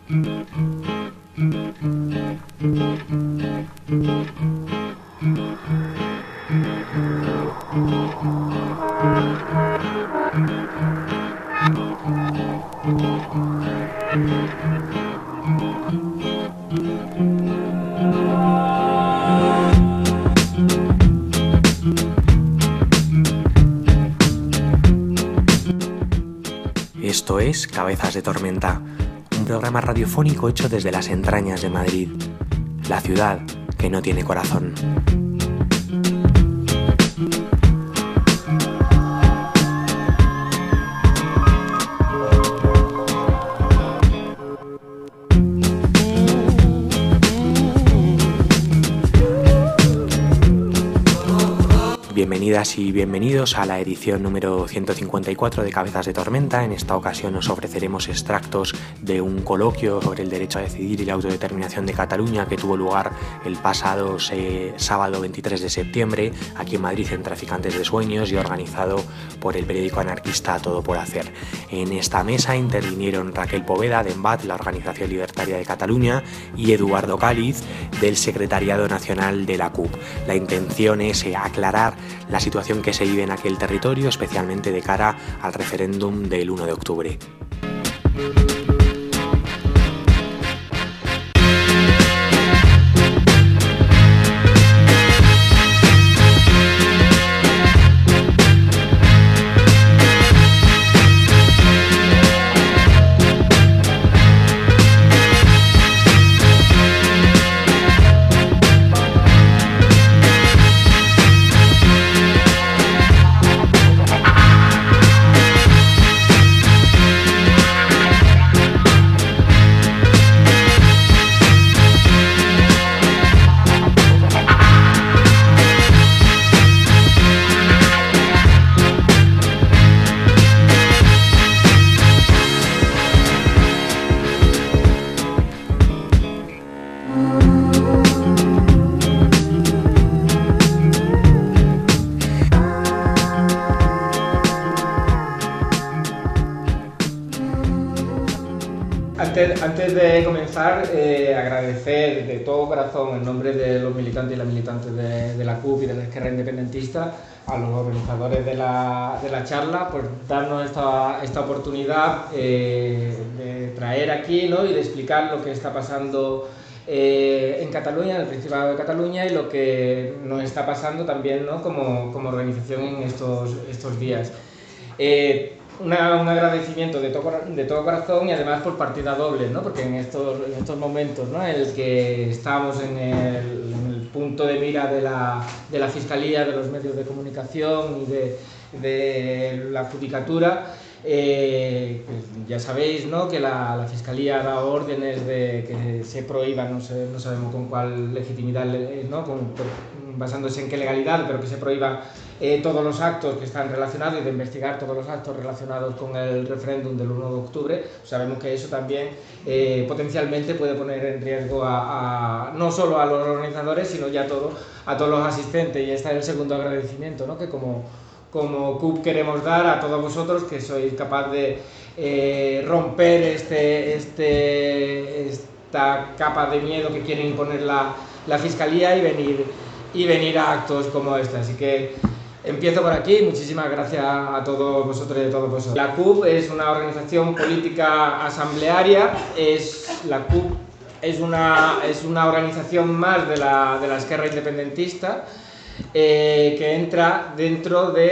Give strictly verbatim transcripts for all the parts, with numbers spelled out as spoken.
Esto es Cabezas de Tormenta, un programa radiofónico hecho desde las entrañas de Madrid, la ciudad que no tiene corazón. Bienvenidas y bienvenidos a la edición número ciento cincuenta y cuatro de Cabezas de Tormenta. En esta ocasión os ofreceremos extractos de un coloquio sobre el derecho a decidir y la autodeterminación de Cataluña que tuvo lugar el pasado eh, sábado veintitrés de septiembre aquí en Madrid en Traficantes de Sueños y organizado por el periódico anarquista Todo por Hacer. En esta mesa intervinieron Raquel Poveda de EMBAT, la Organización Libertaria de Cataluña, y Eduardo Cáliz del Secretariado Nacional de la C U P. La intención es eh, aclarar la situación que se vive en aquel territorio, especialmente de cara al referéndum del uno de octubre. Antes, antes de comenzar, eh, agradecer de todo corazón en nombre de los militantes y las militantes de, de la C U P y de la Esquerra Independentista a los organizadores de la, de la charla por darnos esta, esta oportunidad eh, de traer aquí, ¿no?, y de explicar lo que está pasando eh, en Cataluña, en el Principado de Cataluña, y lo que nos está pasando también, ¿no?, como, como organización en estos, estos días. Eh, Una, un agradecimiento de todo, de todo corazón y además por partida doble, ¿no?, porque en estos, en estos momentos, ¿no?, en el que estamos en el, en el punto de mira de la, de la Fiscalía, de los medios de comunicación y de, de la Judicatura, eh, pues ya sabéis, ¿no?, que la, la Fiscalía ha dado órdenes de que se prohíba, no, sé, no sabemos con cuál legitimidad, ¿no?, con, basándose en qué legalidad, pero que se prohíba eh, todos los actos que están relacionados y de investigar todos los actos relacionados con el referéndum del uno de octubre. Sabemos que eso también eh, potencialmente puede poner en riesgo a, a, no solo a los organizadores, sino ya a, todo, a todos los asistentes, y este es el segundo agradecimiento, ¿no?, que como, como C U P queremos dar a todos vosotros, que sois capaz de eh, romper este, este, esta capa de miedo que quiere imponer la, la Fiscalía y venir y venir a actos como este. Así que empiezo por aquí. Muchísimas gracias a todos vosotros y a todos vosotros. La C U P es una organización política asamblearia, es, la C U P es una, es una organización más de la, de la Esquerra Independentista, eh, que entra dentro de,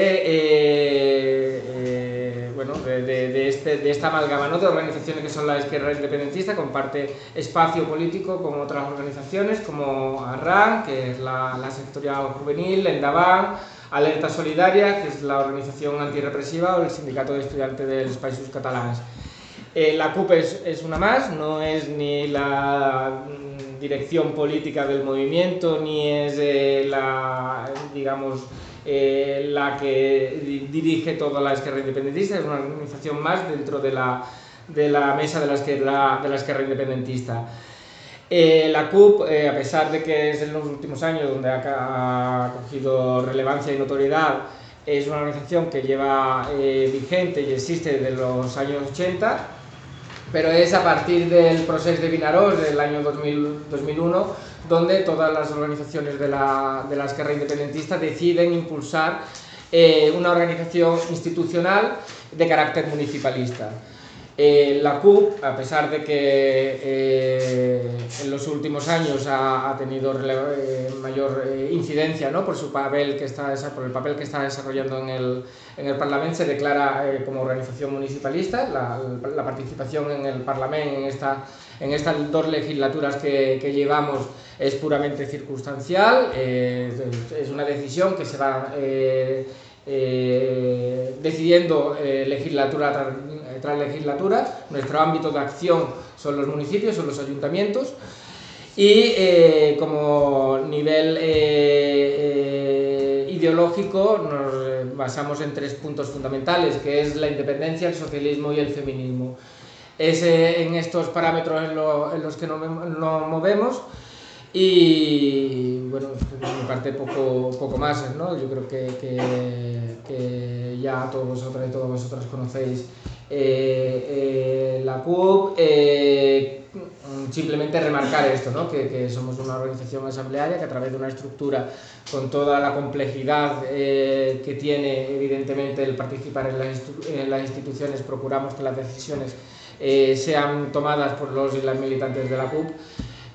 eh, eh, bueno, de, de, de, este, de esta amalgama, ¿no?, de organizaciones que son la Esquerra Independentista. Comparte espacio político con otras organizaciones como ARRAN, que es la, la sectorial juvenil, Endavant, Alerta Solidaria, que es la organización antirrepresiva, o el Sindicato de Estudiantes dels Països Catalans. Eh, la C U P es, es una más, no es ni la mm, dirección política del movimiento, ni es eh, la, digamos, eh, la que dirige toda la Esquerra Independentista. Es una organización más dentro de la, de la mesa de la Esquerra, de la Esquerra Independentista. Eh, la C U P, eh, a pesar de que es en los últimos años donde ha, ha cogido relevancia y notoriedad, es una organización que lleva eh, vigente y existe desde los años ochenta. pero es a partir del Procés de Vinaròs del año dos mil uno, donde todas las organizaciones de la, de la esquerra independentista deciden impulsar eh, una organización institucional de carácter municipalista. Eh, la C U P, a pesar de que eh, en los últimos años ha, ha tenido eh, mayor eh, incidencia, ¿no?, por, su papel que está, por el papel que está desarrollando en el, en el Parlamento, se declara eh, como organización municipalista. La, la participación en el Parlamento en, esta, en estas dos legislaturas que, que llevamos es puramente circunstancial, eh, es una decisión que se va eh, eh, decidiendo eh, legislatura tras, tras legislatura. Nuestro ámbito de acción son los municipios, son los ayuntamientos, y eh, como nivel eh, eh, ideológico nos basamos en tres puntos fundamentales, que es la independencia, el socialismo y el feminismo. Es eh, en estos parámetros en, lo, en los que nos, nos movemos. Y bueno, por mi parte poco, poco más, ¿no? Yo creo que, que, que ya todos vosotros y todas vosotras conocéis eh, eh, la C U P. Eh, simplemente remarcar esto, ¿no?, que, que somos una organización asamblearia que a través de una estructura con toda la complejidad eh, que tiene evidentemente el participar en las, en las instituciones, procuramos que las decisiones eh, sean tomadas por los y las militantes de la C U P.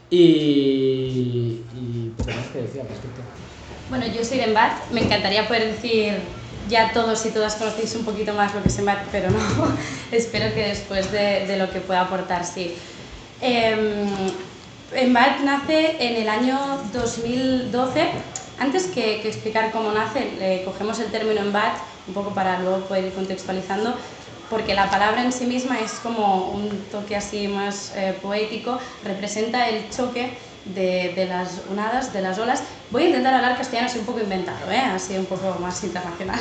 Y, y poco más que decir al respecto. Bueno, yo soy de Embat, me encantaría poder decir ya todos y todas conocéis un poquito más lo que es Embat, pero no, espero que después de, de lo que pueda aportar, sí. Eh, Embat nace en el año dos mil doce. Antes que, que explicar cómo nace, eh, cogemos el término Embat un poco para luego poder ir contextualizando, porque la palabra en sí misma es como un toque así más eh, poético, representa el choque de, de las onadas, de las olas. Voy a intentar hablar castellano así un poco inventado, ¿eh? Así un poco más internacional.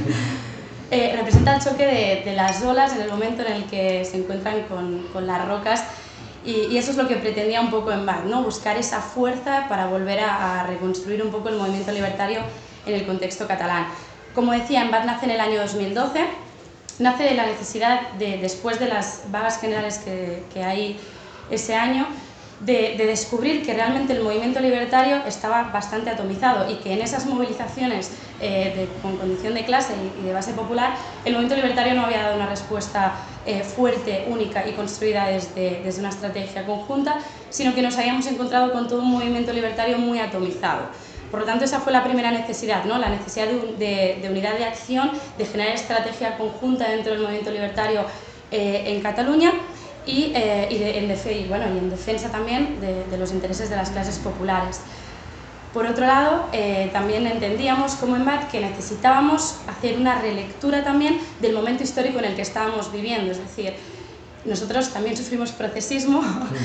eh, representa el choque de, de las olas en el momento en el que se encuentran con, con las rocas, y, y eso es lo que pretendía un poco Embat, ¿no?, buscar esa fuerza para volver a, a reconstruir un poco el movimiento libertario en el contexto catalán. Como decía, Embat nace en el año dos mil doce. Nace de la necesidad, de, después de las vagas generales que, que hay ese año, de, de descubrir que realmente el movimiento libertario estaba bastante atomizado y que en esas movilizaciones eh, de, con condición de clase y, y de base popular, el movimiento libertario no había dado una respuesta eh, fuerte, única y construida desde, desde una estrategia conjunta, sino que nos habíamos encontrado con todo un movimiento libertario muy atomizado. Por lo tanto, esa fue la primera necesidad, ¿no?, la necesidad de, de, de unidad de acción, de generar estrategia conjunta dentro del movimiento libertario eh, en Cataluña y, eh, y, de, en, defe, y, bueno, y en defensa también de, de los intereses de las clases populares. Por otro lado, eh, también entendíamos como Embat que necesitábamos hacer una relectura también del momento histórico en el que estábamos viviendo, es decir, nosotros también sufrimos procesismo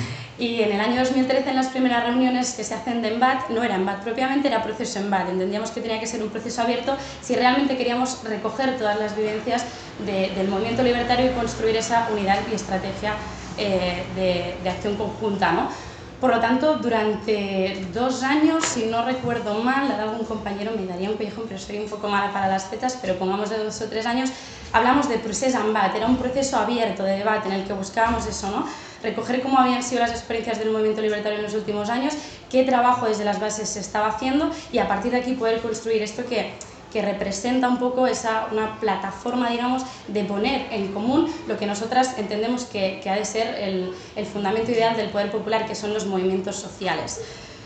y en el año dos mil trece, en las primeras reuniones que se hacen de Embat, no era Embat propiamente, era proceso Embat. Entendíamos que tenía que ser un proceso abierto si realmente queríamos recoger todas las vivencias de, del movimiento libertario y construir esa unidad y estrategia eh, de, de acción conjunta, ¿no? Por lo tanto, durante dos años, si no recuerdo mal, algún compañero me daría un pellejón, pero soy un poco mala para las fechas, pero pongamos de dos o tres años, hablamos de procés Embat. Era un proceso abierto de debate en el que buscábamos eso, ¿no?, recoger cómo habían sido las experiencias del movimiento libertario en los últimos años, qué trabajo desde las bases se estaba haciendo y a partir de aquí poder construir esto que, que representa un poco esa, una plataforma, digamos, de poner en común lo que nosotras entendemos que, que ha de ser el, el fundamento ideal del poder popular, que son los movimientos sociales.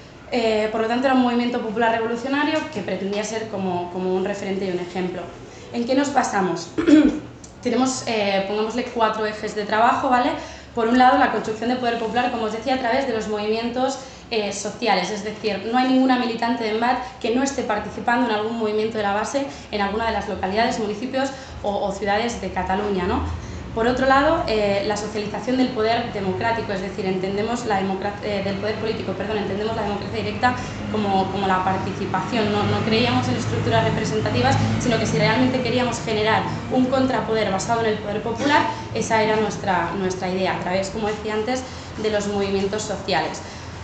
Eh, por lo tanto, era un movimiento popular revolucionario que pretendía ser como, como un referente y un ejemplo. ¿En qué nos basamos? Tenemos, eh, pongámosle, cuatro ejes de trabajo, ¿vale? Por un lado, la construcción de poder popular, como os decía, a través de los movimientos eh, sociales, es decir, no hay ninguna militante de Embat que no esté participando en algún movimiento de la base en alguna de las localidades, municipios o, o ciudades de Cataluña, ¿no? Por otro lado, eh, la socialización del poder democrático, es decir, entendemos la eh, del poder político, perdón, entendemos la democracia directa como, como la participación. No, no creíamos en estructuras representativas, sino que si realmente queríamos generar un contrapoder basado en el poder popular, esa era nuestra, nuestra idea, a través, como decía antes, de los movimientos sociales.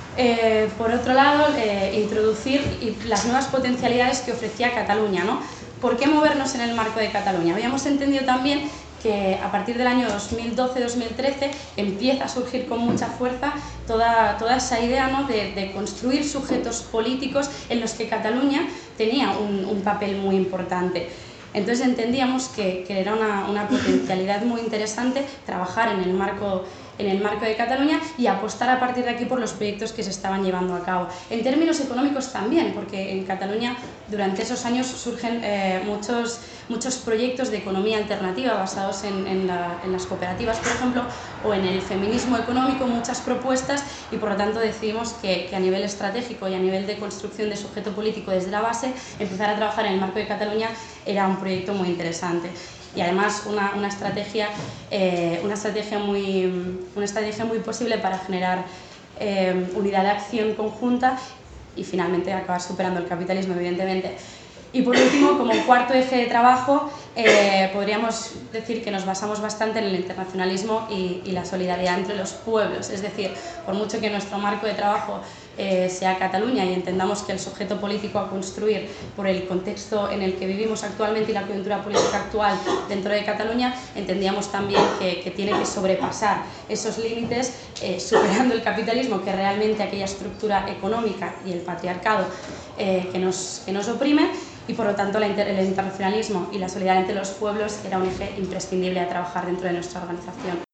Eh, por otro lado, eh, introducir las nuevas potencialidades que ofrecía Cataluña, ¿no? ¿Por qué movernos en el marco de Cataluña? Habíamos entendido también que a partir del año dos mil doce dos mil trece empieza a surgir con mucha fuerza toda, toda esa idea, ¿no?, de, de construir sujetos políticos en los que Cataluña tenía un, un papel muy importante. Entonces entendíamos que, que era una, una potencialidad muy interesante trabajar en el marco en el marco de Cataluña y apostar a partir de aquí por los proyectos que se estaban llevando a cabo. En términos económicos también, porque en Cataluña durante esos años surgen eh, muchos, muchos proyectos de economía alternativa basados en, en, la, en las cooperativas, por ejemplo, o en el feminismo económico, muchas propuestas, y por lo tanto decidimos que, que a nivel estratégico y a nivel de construcción de sujeto político desde la base, empezar a trabajar en el marco de Cataluña era un proyecto muy interesante. Y además una, una, estrategia, eh, una, estrategia muy, una estrategia muy posible para generar eh, unidad de acción conjunta y finalmente acabar superando el capitalismo, evidentemente. Y por último, como cuarto eje de trabajo, eh, podríamos decir que nos basamos bastante en el internacionalismo y, y la solidaridad entre los pueblos. Es decir, por mucho que nuestro marco de trabajo eh, sea Cataluña y entendamos que el sujeto político a construir por el contexto en el que vivimos actualmente y la coyuntura política actual dentro de Cataluña, entendíamos también que, que tiene que sobrepasar esos límites, eh, superando el capitalismo, que realmente aquella estructura económica y el patriarcado eh, que, nos, que nos oprime. Y por lo tanto el internacionalismo y la solidaridad entre los pueblos era un eje imprescindible a trabajar dentro de nuestra organización.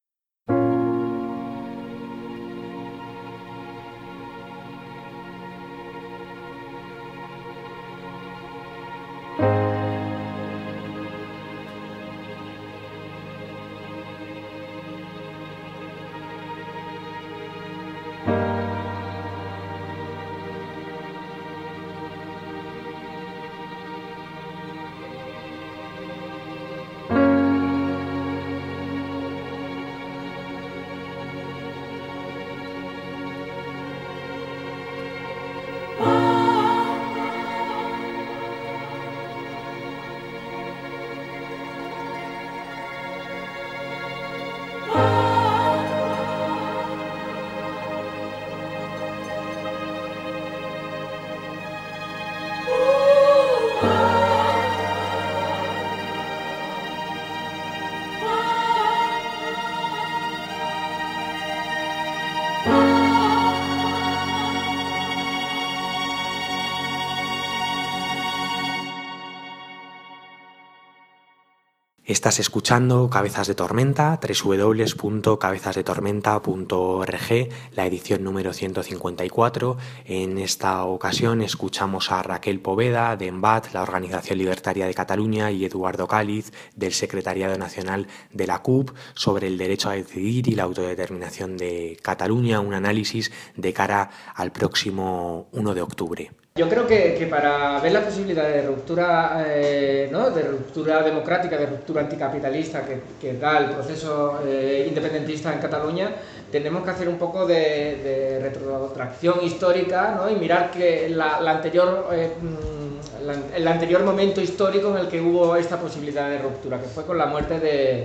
Estás escuchando Cabezas de Tormenta, doble u doble u doble u punto cabezas de tormenta punto org, la edición número ciento cincuenta y cuatro. En esta ocasión escuchamos a Raquel Poveda de EMBAT, la Organización Libertaria de Cataluña, y Eduardo Cáliz del Secretariado Nacional de la C U P sobre el derecho a decidir y la autodeterminación de Cataluña, un análisis de cara al próximo uno de octubre. Yo creo que, que para ver la posibilidad de ruptura, eh, ¿no? de ruptura democrática, de ruptura anticapitalista que, que da el proceso eh, independentista en Cataluña, tenemos que hacer un poco de, de retrotracción histórica, ¿no? Y mirar que la, la anterior, eh, la, el anterior momento histórico en el que hubo esta posibilidad de ruptura, que fue con la muerte de,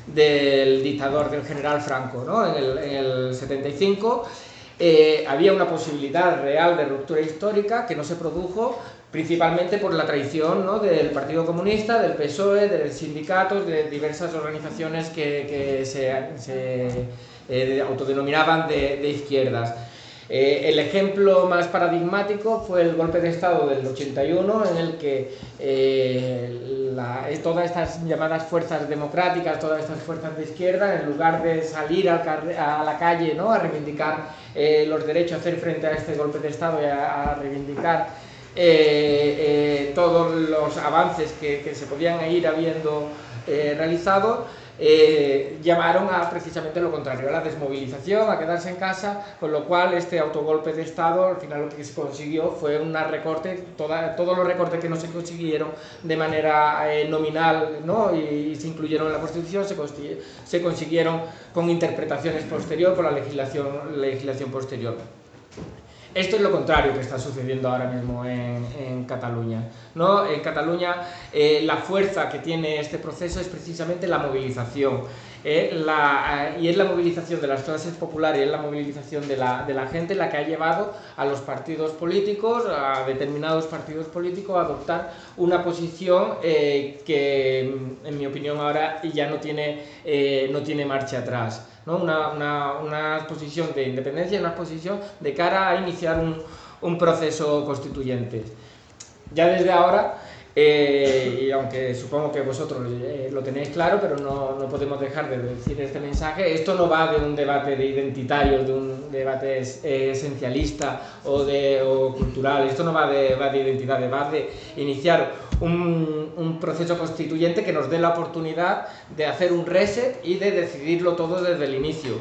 del dictador, del general Franco, ¿no? en, el, en el setenta y cinco. Eh, había una posibilidad real de ruptura histórica que no se produjo, principalmente por la traición, ¿no? del Partido Comunista, del P S O E, de los sindicatos, de diversas organizaciones que, que se, se eh, autodenominaban de, de izquierdas. Eh, el ejemplo más paradigmático fue el golpe de Estado del ochenta y uno, en el que eh, la, todas estas llamadas fuerzas democráticas, todas estas fuerzas de izquierda, en lugar de salir al a la calle, ¿no? a reivindicar eh, los derechos, a hacer frente a este golpe de Estado y a, a reivindicar eh, eh, todos los avances que, que se podían ir habiendo eh, realizado, Eh, llamaron a precisamente lo contrario, a la desmovilización, a quedarse en casa, con lo cual este autogolpe de Estado al final lo que se consiguió fue un recorte, toda, todos los recortes que no se consiguieron de manera eh, nominal, ¿no? y, y se incluyeron en la Constitución, se, se consiguieron con interpretaciones posteriores, con la legislación, legislación posterior. Esto es lo contrario que está sucediendo ahora mismo en, en Cataluña, ¿no? En Cataluña eh, la fuerza que tiene este proceso es precisamente la movilización. Eh, la, eh, y es la movilización de las clases populares, es la movilización de la, de la gente la que ha llevado a los partidos políticos, a determinados partidos políticos, a adoptar una posición eh, que, en mi opinión, ahora ya no tiene, eh, no tiene marcha atrás, ¿no? Una, una, una posición de independencia y una posición de cara a iniciar un, un proceso constituyente. Ya desde ahora, eh, y aunque supongo que vosotros eh, lo tenéis claro, pero no, no podemos dejar de decir este mensaje, esto no va de un debate de identitario, de un debate eh, esencialista o, de, o cultural, esto no va de, va de identidad, va de iniciar un, un proceso constituyente que nos dé la oportunidad de hacer un reset y de decidirlo todo desde el inicio.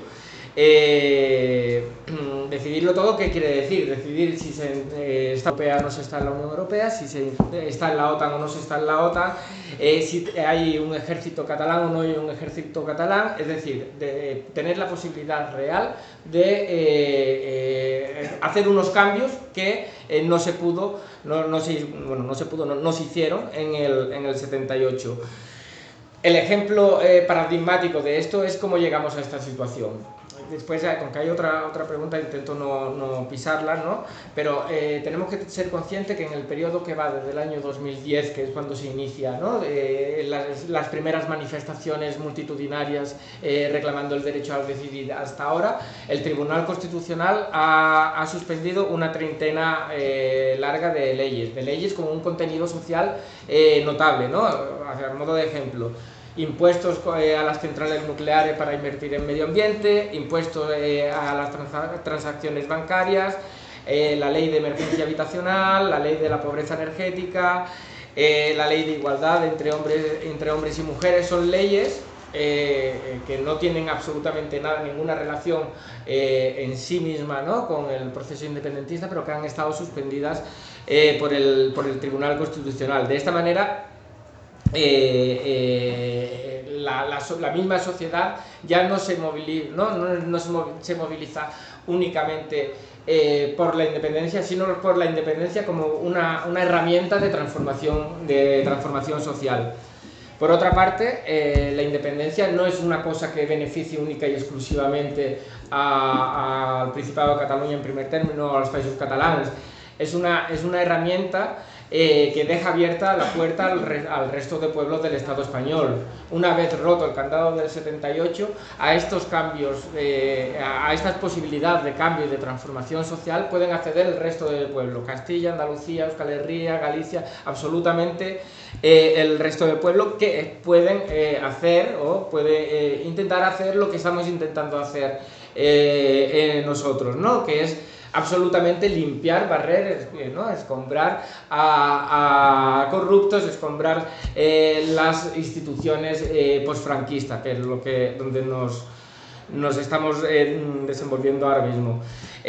Eh, decidirlo todo, ¿qué quiere decir? Decidir si se eh, está europea o no se está en la Unión Europea, si se está en la OTAN o no se está en la OTAN, eh, si hay un ejército catalán o no hay un ejército catalán, es decir, de tener la posibilidad real de eh, eh, hacer unos cambios que eh, no se pudo, no, no se, bueno, no se pudo, no, no se hicieron en el, en el setenta y ocho. El ejemplo eh, paradigmático de esto es cómo llegamos a esta situación. Después, con que hay otra, otra pregunta, intento no, no pisarla, ¿no? Pero eh, tenemos que ser conscientes que en el periodo que va desde el año dos mil diez, que es cuando se inicia, ¿no? eh, las, las primeras manifestaciones multitudinarias eh, reclamando el derecho a decidir hasta ahora, el Tribunal Constitucional ha, ha suspendido una treintena eh, larga de leyes, de leyes con un contenido social eh, notable, ¿no? A modo de ejemplo. Impuestos eh, a las centrales nucleares para invertir en medio ambiente, impuestos eh, a las trans transacciones bancarias, eh, la ley de emergencia habitacional, la ley de la pobreza energética, eh, la ley de igualdad entre hombres, entre hombres y mujeres. Son leyes eh, que no tienen absolutamente nada, ninguna relación eh, en sí misma, ¿no?, con el proceso independentista, pero que han estado suspendidas eh, por, el, por el Tribunal Constitucional. De esta manera, Eh, eh, la, la, la misma sociedad ya no se moviliza, no, no, no se, se moviliza únicamente eh, por la independencia, sino por la independencia como una, una herramienta de transformación, de transformación social. Por otra parte, eh, la independencia no es una cosa que beneficie única y exclusivamente a, a, al Principado de Cataluña en primer término, a los países catalanes. Es una, es una herramienta eh, que deja abierta la puerta al, re, al resto de pueblos del Estado español. Una vez roto el candado del setenta y ocho, a estos cambios, eh, a estas posibilidades de cambio y de transformación social pueden acceder el resto del pueblo. Castilla, Andalucía, Euskal Herria, Galicia, absolutamente eh, el resto del pueblo, que pueden eh, hacer o puede eh, intentar hacer lo que estamos intentando hacer eh, eh, nosotros, ¿no?, que es absolutamente limpiar, barrer, ¿no?, escombrar a, a corruptos, escombrar eh, las instituciones eh, posfranquistas, que es lo que, donde nos, nos estamos eh, desenvolviendo ahora mismo.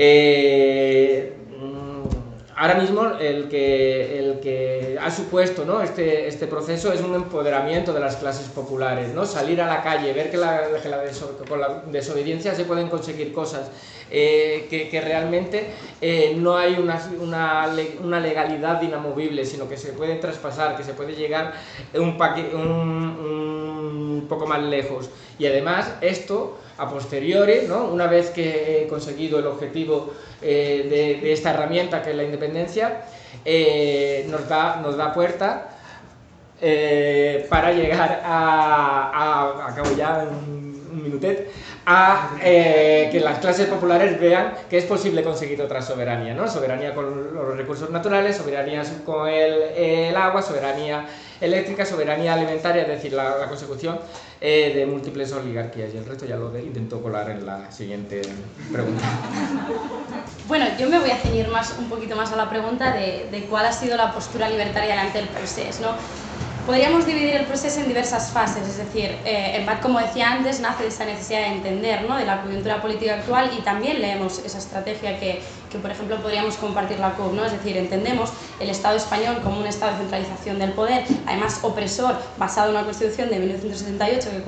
Eh, ahora mismo el que, el que ha supuesto, ¿no?, este, este proceso es un empoderamiento de las clases populares, ¿no?, salir a la calle, ver que, la, que la deso, con la desobediencia se pueden conseguir cosas. Eh, que, que realmente eh, no hay una, una, una legalidad inamovible, sino que se puede traspasar, que se puede llegar un, paque, un, un poco más lejos. Y además esto, a posteriori, ¿no?, una vez que he conseguido el objetivo eh, de, de esta herramienta que es la independencia, eh, nos, da, nos da puerta eh, para llegar a, a, acabo ya en un minutet, a eh, que las clases populares vean que es posible conseguir otra soberanía, ¿no? Soberanía con los recursos naturales, soberanía con el, el agua, soberanía eléctrica, soberanía alimentaria, es decir, la, la consecución eh, de múltiples oligarquías. Y el resto ya lo de, intento colar en la siguiente pregunta. Bueno, yo me voy a ceñir más, un poquito más a la pregunta de, de cuál ha sido la postura libertaria ante el proceso, ¿no? Podríamos dividir el proceso en diversas fases, es decir, eh, en part, como decía antes, nace de esa necesidad de entender, ¿no?, de la coyuntura política actual, y también leemos esa estrategia que, que por ejemplo, podríamos compartir la C U P, ¿no? Es decir, entendemos el Estado español como un estado de centralización del poder, además opresor, basado en una Constitución de mil novecientos setenta y ocho que, como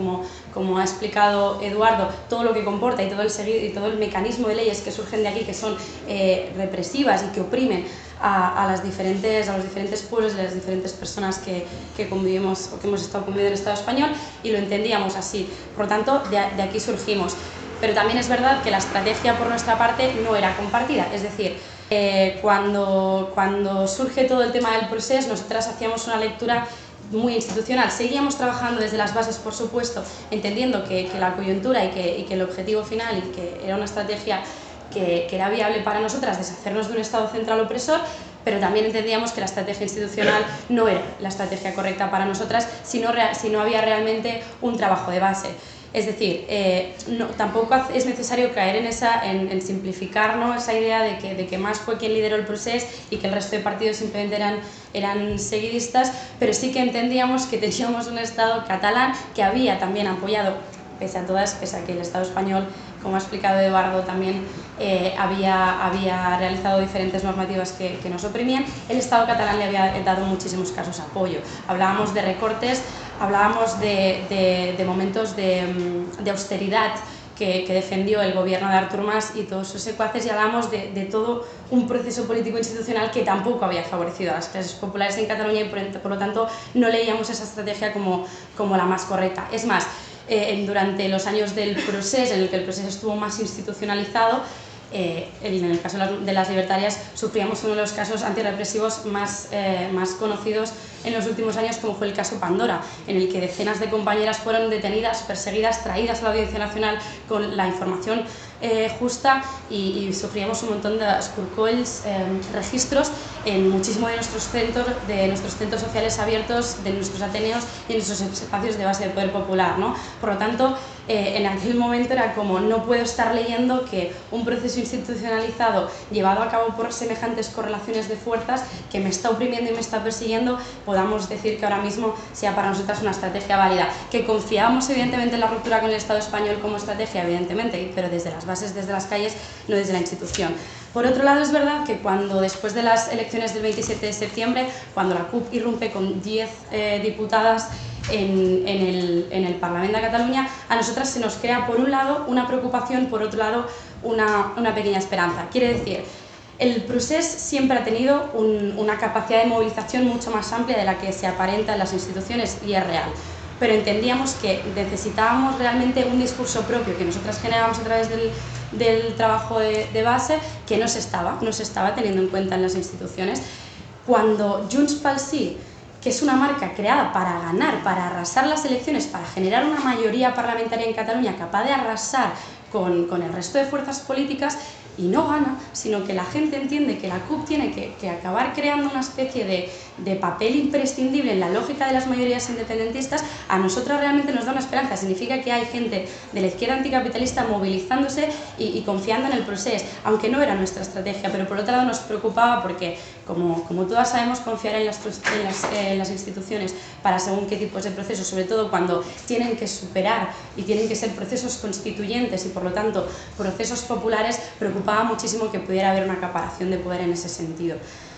como ha explicado Eduardo, todo lo que comporta y todo el, segui- y todo el mecanismo de leyes que surgen de aquí, que son eh, represivas y que oprimen a, a, las diferentes, a los diferentes pueblos y a las diferentes personas que, que convivimos o que hemos estado conviviendo en el Estado español, y lo entendíamos así. Por lo tanto, de, de aquí surgimos. Pero también es verdad que la estrategia por nuestra parte no era compartida, es decir, eh, cuando, cuando surge todo el tema del proceso, nosotras hacíamos una lectura muy institucional. Seguíamos trabajando desde las bases, por supuesto, entendiendo que, que la coyuntura y que, y que el objetivo final y que era una estrategia que, que era viable para nosotras, deshacernos de un Estado central opresor, pero también entendíamos que la estrategia institucional no era la estrategia correcta para nosotras si no, si no había realmente un trabajo de base. Es decir, eh, no, tampoco es necesario caer en, esa, en, en simplificar, ¿no?, esa idea de que, de que Mas fue quien lideró el proceso y que el resto de partidos simplemente eran, eran seguidistas, pero sí que entendíamos que teníamos un Estado catalán que había también apoyado, pese a todas, pese a que el Estado español, como ha explicado Eduardo, también eh, había, había realizado diferentes normativas que, que nos oprimían, el Estado catalán le había dado muchísimos casos de apoyo. Hablábamos de recortes, hablábamos de, de, de momentos de, de austeridad que, que defendió el gobierno de Artur Mas y todos sus secuaces, y hablábamos de, de todo un proceso político institucional que tampoco había favorecido a las clases populares en Cataluña, y por, por lo tanto no leíamos esa estrategia como, como la más correcta. Es más, Eh, durante los años del proceso, en el que el proceso estuvo más institucionalizado, eh, en el caso de las libertarias sufríamos uno de los casos antirrepresivos más, eh, más conocidos en los últimos años, como fue el caso Pandora, en el que decenas de compañeras fueron detenidas, perseguidas, traídas a la Audiencia Nacional con la información eh, justa, y, y sufríamos un montón de escorcolls, eh, registros en muchísimos de nuestros centros, de nuestros centros sociales abiertos, de nuestros ateneos y en nuestros espacios de base de poder popular, ¿no? Por lo tanto, eh, en aquel momento era como, no puedo estar leyendo que un proceso institucionalizado llevado a cabo por semejantes correlaciones de fuerzas que me está oprimiendo y me está persiguiendo, podamos decir que ahora mismo sea para nosotras una estrategia válida. Que confiábamos evidentemente en la ruptura con el Estado español como estrategia, evidentemente, pero desde las bases, desde las calles, no desde la institución. Por otro lado, es verdad que cuando después de las elecciones del veintisiete de septiembre, cuando la C U P irrumpe con diez eh, diputadas en, en, el, en el Parlamento de Cataluña, a nosotras se nos crea por un lado una preocupación, por otro lado una, una pequeña esperanza. Quiere decir, el procés siempre ha tenido un, una capacidad de movilización mucho más amplia de la que se aparenta en las instituciones, y es real. Pero entendíamos que necesitábamos realmente un discurso propio que nosotras generábamos a través del, del trabajo de, de base, que no se estaba, no se estaba teniendo en cuenta en las instituciones. Cuando Junts pel Sí, que es una marca creada para ganar, para arrasar las elecciones, para generar una mayoría parlamentaria en Cataluña capaz de arrasar con, con el resto de fuerzas políticas, y no gana, sino que la gente entiende que la C U P tiene que, que acabar creando una especie de, de papel imprescindible en la lógica de las mayorías independentistas, a nosotros realmente nos da una esperanza. Significa que hay gente de la izquierda anticapitalista movilizándose y, y confiando en el proceso, aunque no era nuestra estrategia, pero por otro lado nos preocupaba porque, como, como todas sabemos, confiar en las, en, las, en las instituciones para según qué tipos de procesos, sobre todo cuando tienen que superar y tienen que ser procesos constituyentes y por lo tanto procesos populares, preocupaba muchísimo que pudiera haber una acaparación de poder en ese sentido.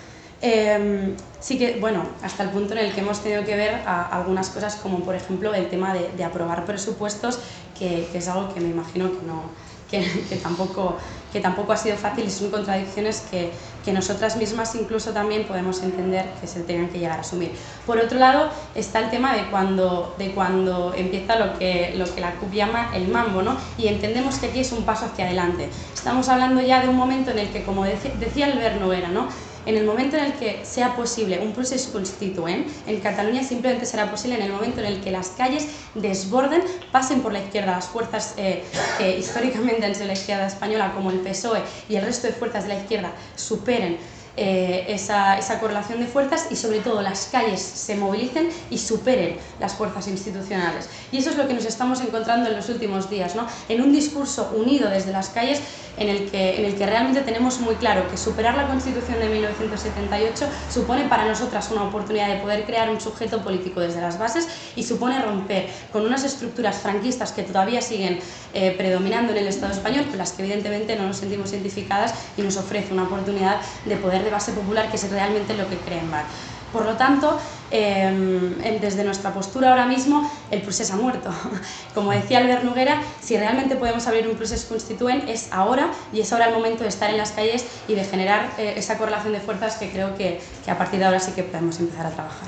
Eh, sí que, bueno, hasta el punto en el que hemos tenido que ver a, algunas cosas, como por ejemplo el tema de, de aprobar presupuestos, que, que es algo que me imagino que, no, que, que, tampoco, que tampoco ha sido fácil, y son contradicciones que, que nosotras mismas incluso también podemos entender que se tengan que llegar a asumir. Por otro lado está el tema de cuando, de cuando empieza lo que, lo que la C U P llama el mambo, ¿no? Y entendemos que aquí es un paso hacia adelante. Estamos hablando ya de un momento en el que, como decía, decía Albert Noguera, ¿no?, en el momento en el que sea posible un proceso constituent, en Cataluña simplemente será posible en el momento en el que las calles desborden, pasen por la izquierda las fuerzas eh, que históricamente han sido la izquierda española, como el P S O E, y el resto de fuerzas de la izquierda superen eh, esa, esa correlación de fuerzas, y sobre todo las calles se movilicen y superen las fuerzas institucionales. Y eso es lo que nos estamos encontrando en los últimos días, ¿no?, en un discurso unido desde las calles, en el que, en el que realmente tenemos muy claro que superar la Constitución de mil novecientos setenta y ocho supone para nosotras una oportunidad de poder crear un sujeto político desde las bases, y supone romper con unas estructuras franquistas que todavía siguen eh, predominando en el Estado español, con las que evidentemente no nos sentimos identificadas, y nos ofrece una oportunidad de poder de base popular, que es realmente lo que creen Bach. Por lo tanto, eh, desde nuestra postura ahora mismo, el procés ha muerto. Como decía Albert Noguera, si realmente podemos abrir un procés constituent es ahora, y es ahora el momento de estar en las calles y de generar eh, esa correlación de fuerzas que creo que, que a partir de ahora sí que podemos empezar a trabajar.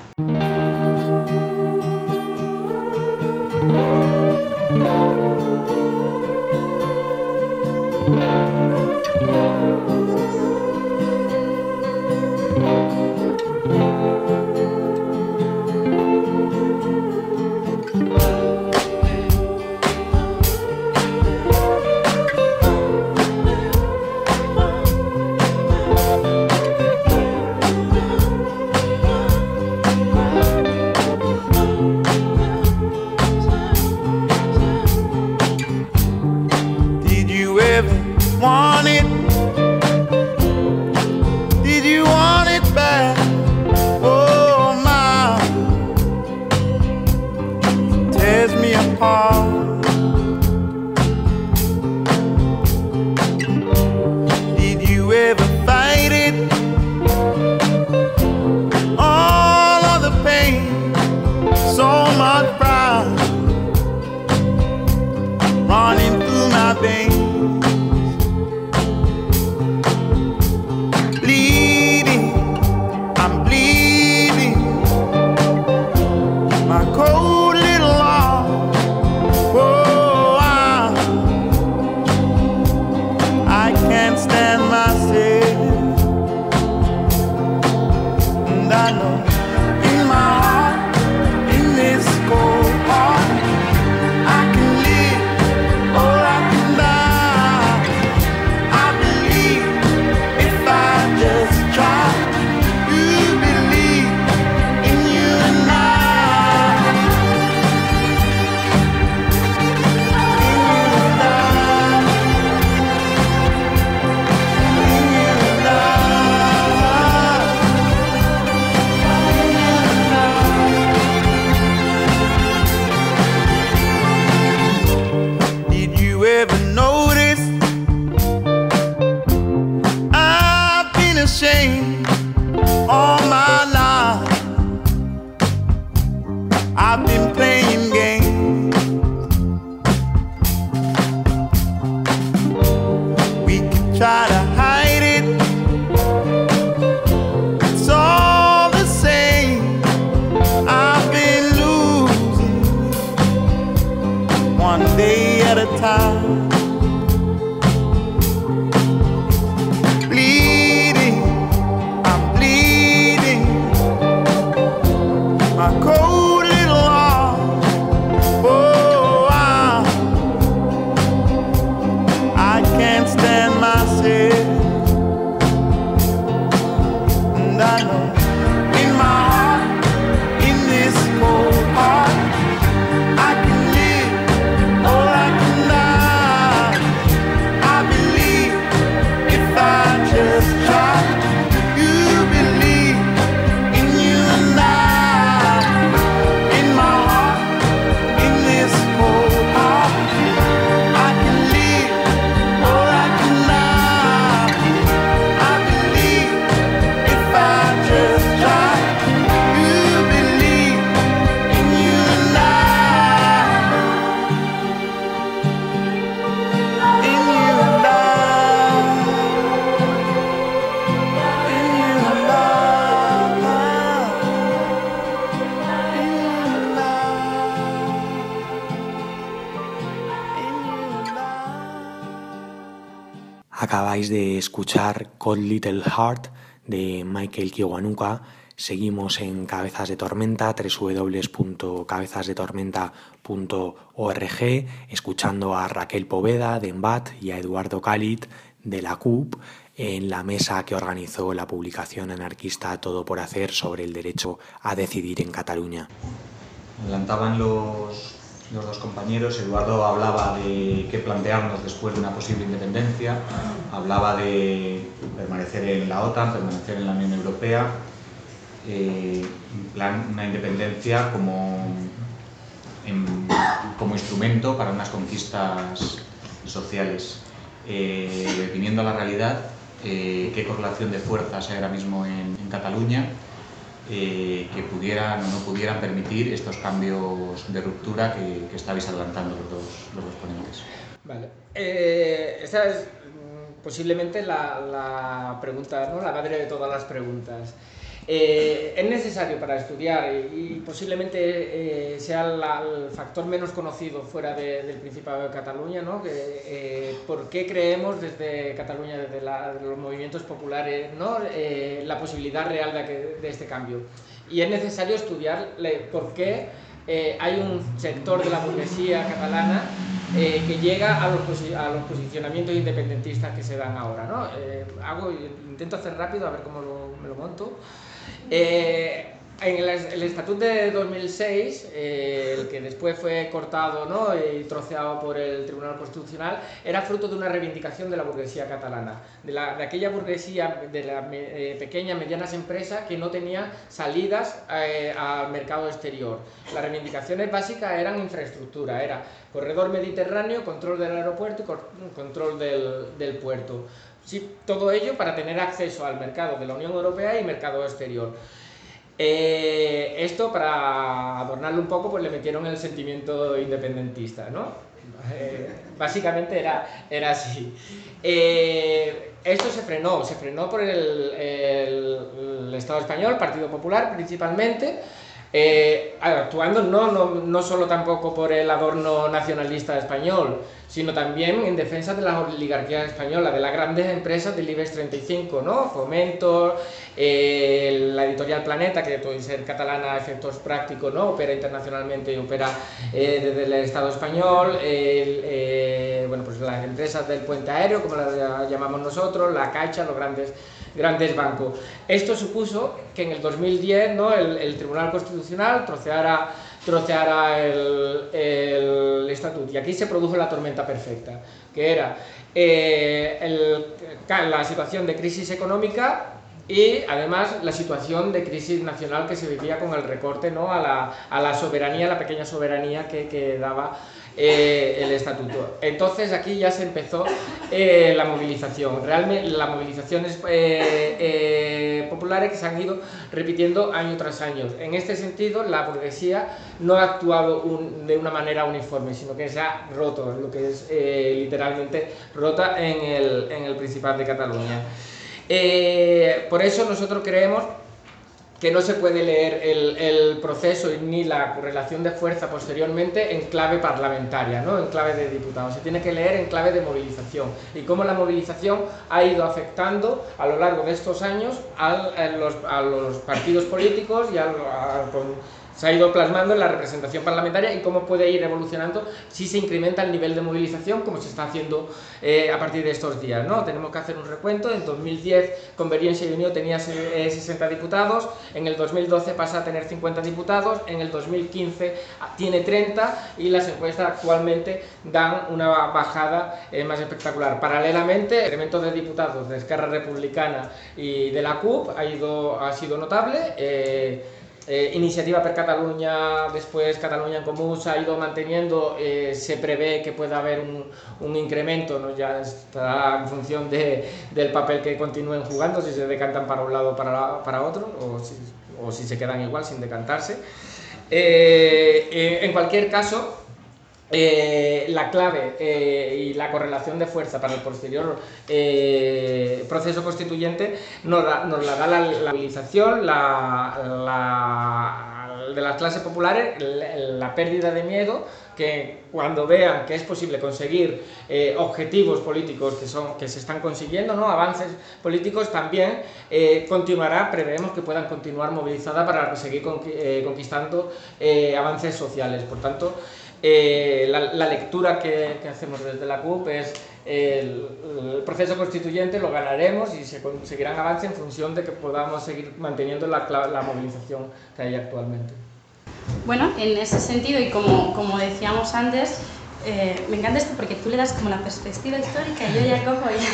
Acabáis de escuchar Cold Little Heart de Michael Kiwanuka. Seguimos en Cabezas de Tormenta, doble u doble u doble u punto cabezas de tormenta punto org, escuchando a Raquel Poveda de Embat y a Eduardo Cálit de la C U P en la mesa que organizó la publicación anarquista Todo por Hacer sobre el derecho a decidir en Cataluña. Adelantaban los... los dos compañeros. Eduardo hablaba de qué plantearnos después de una posible independencia, hablaba de permanecer en la OTAN, permanecer en la Unión Europea, eh, en plan una independencia como, en, como instrumento para unas conquistas sociales. Eh, viniendo a la realidad, eh, qué correlación de fuerzas hay ahora mismo en, en Cataluña, eh, que pudieran o no pudieran permitir estos cambios de ruptura que, que estabais adelantando los dos, los dos ponentes. Vale. Eh, esta es posiblemente la, la pregunta, ¿no? La madre de todas las preguntas. Eh, es necesario para estudiar y, y posiblemente eh, sea la, el factor menos conocido fuera de, del Principado de Cataluña, ¿no? Que, eh, ¿por qué creemos desde Cataluña, desde la, de los movimientos populares, ¿no? eh, la posibilidad real de, de este cambio? Y es necesario estudiar por qué eh, hay un sector de la burguesía catalana eh, que llega a los, a los posicionamientos independentistas que se dan ahora, ¿no? Eh, hago, intento hacer rápido a ver cómo lo, me lo monto. Eh, en el, el Estatut de dos mil seis, eh, el que después fue cortado, ¿no? y troceado por el Tribunal Constitucional, era fruto de una reivindicación de la burguesía catalana, de, la, de aquella burguesía de las eh, pequeñas, medianas empresas que no tenían salidas eh, al mercado exterior. Las reivindicaciones básicas eran infraestructura, era corredor mediterráneo, control del aeropuerto y control del, del puerto. Sí, todo ello para tener acceso al mercado de la Unión Europea y mercado exterior. Eh, esto, para adornarlo un poco, pues le metieron el sentimiento independentista, ¿no? Eh, básicamente era, era así. Eh, esto se frenó, se frenó por el, el, el Estado español, Partido Popular principalmente, eh, actuando no, no, no solo tampoco por el adorno nacionalista español, sino también en defensa de la oligarquía española, de las grandes empresas del IBEX treinta y cinco, ¿no? Fomento, eh, la editorial Planeta, que puede ser catalana a efectos prácticos, ¿no? Opera internacionalmente y opera eh, desde el Estado español, el, eh, bueno, pues las empresas del puente aéreo, como las llamamos nosotros, la Caixa, los grandes grandes bancos. Esto supuso que en el dos mil diez, ¿no? el, el Tribunal Constitucional troceara, troceara el, el Estatut, y aquí se produjo la tormenta perfecta, que era eh, el, la situación de crisis económica y además la situación de crisis nacional que se vivía con el recorte, ¿no? a, la, a la soberanía, la pequeña soberanía que, que daba eh, el estatuto. Entonces aquí ya se empezó eh, la movilización, realmente las movilizaciones eh, eh, populares que se han ido repitiendo año tras año. En este sentido, la burguesía no ha actuado un, de una manera uniforme, sino que se ha roto, lo que es eh, literalmente rota en el, en el Principat de Cataluña. Eh, por eso nosotros creemos que no se puede leer el, el proceso ni la correlación de fuerza posteriormente en clave parlamentaria, ¿no? En clave de diputados, se tiene que leer en clave de movilización y cómo la movilización ha ido afectando a lo largo de estos años a, a, los, a los partidos políticos y a, a, con, se ha ido plasmando en la representación parlamentaria y cómo puede ir evolucionando si se incrementa el nivel de movilización, como se está haciendo eh, a partir de estos días, ¿no? Tenemos que hacer un recuento. En dos mil diez Convergencia y Unió tenía eh, sesenta diputados, en el dos mil doce pasa a tener cincuenta diputados, en el dos mil quince tiene treinta y las encuestas actualmente dan una bajada eh, más espectacular. Paralelamente, el incremento de diputados de Esquerra Republicana y de la C U P ha, ido, ha sido notable. Eh, Eh, Iniciativa per Catalunya, después Cataluña en Común se ha ido manteniendo, eh, se prevé que pueda haber un, un incremento, ¿no? Ya está en función de, del papel que continúen jugando, si se decantan para un lado o para, para otro, o si, o si se quedan igual sin decantarse. Eh, eh, en cualquier caso, Eh, la clave eh, y la correlación de fuerza para el posterior eh, proceso constituyente nos, da, nos la da la, la movilización la, la, de las clases populares, la, la pérdida de miedo, que cuando vean que es posible conseguir eh, objetivos políticos que, son, que se están consiguiendo, ¿no? Avances políticos, también eh, continuará, preveemos que puedan continuar movilizada para seguir conqui eh, conquistando eh, avances sociales. Por tanto, Eh, la, la lectura que, que hacemos desde la C U P es el, el proceso constituyente lo ganaremos y se conseguirán avances en función de que podamos seguir manteniendo la, la movilización que hay actualmente. Bueno, en ese sentido, y como, como decíamos antes, eh, me encanta esto porque tú le das como la perspectiva histórica y yo ya cojo y,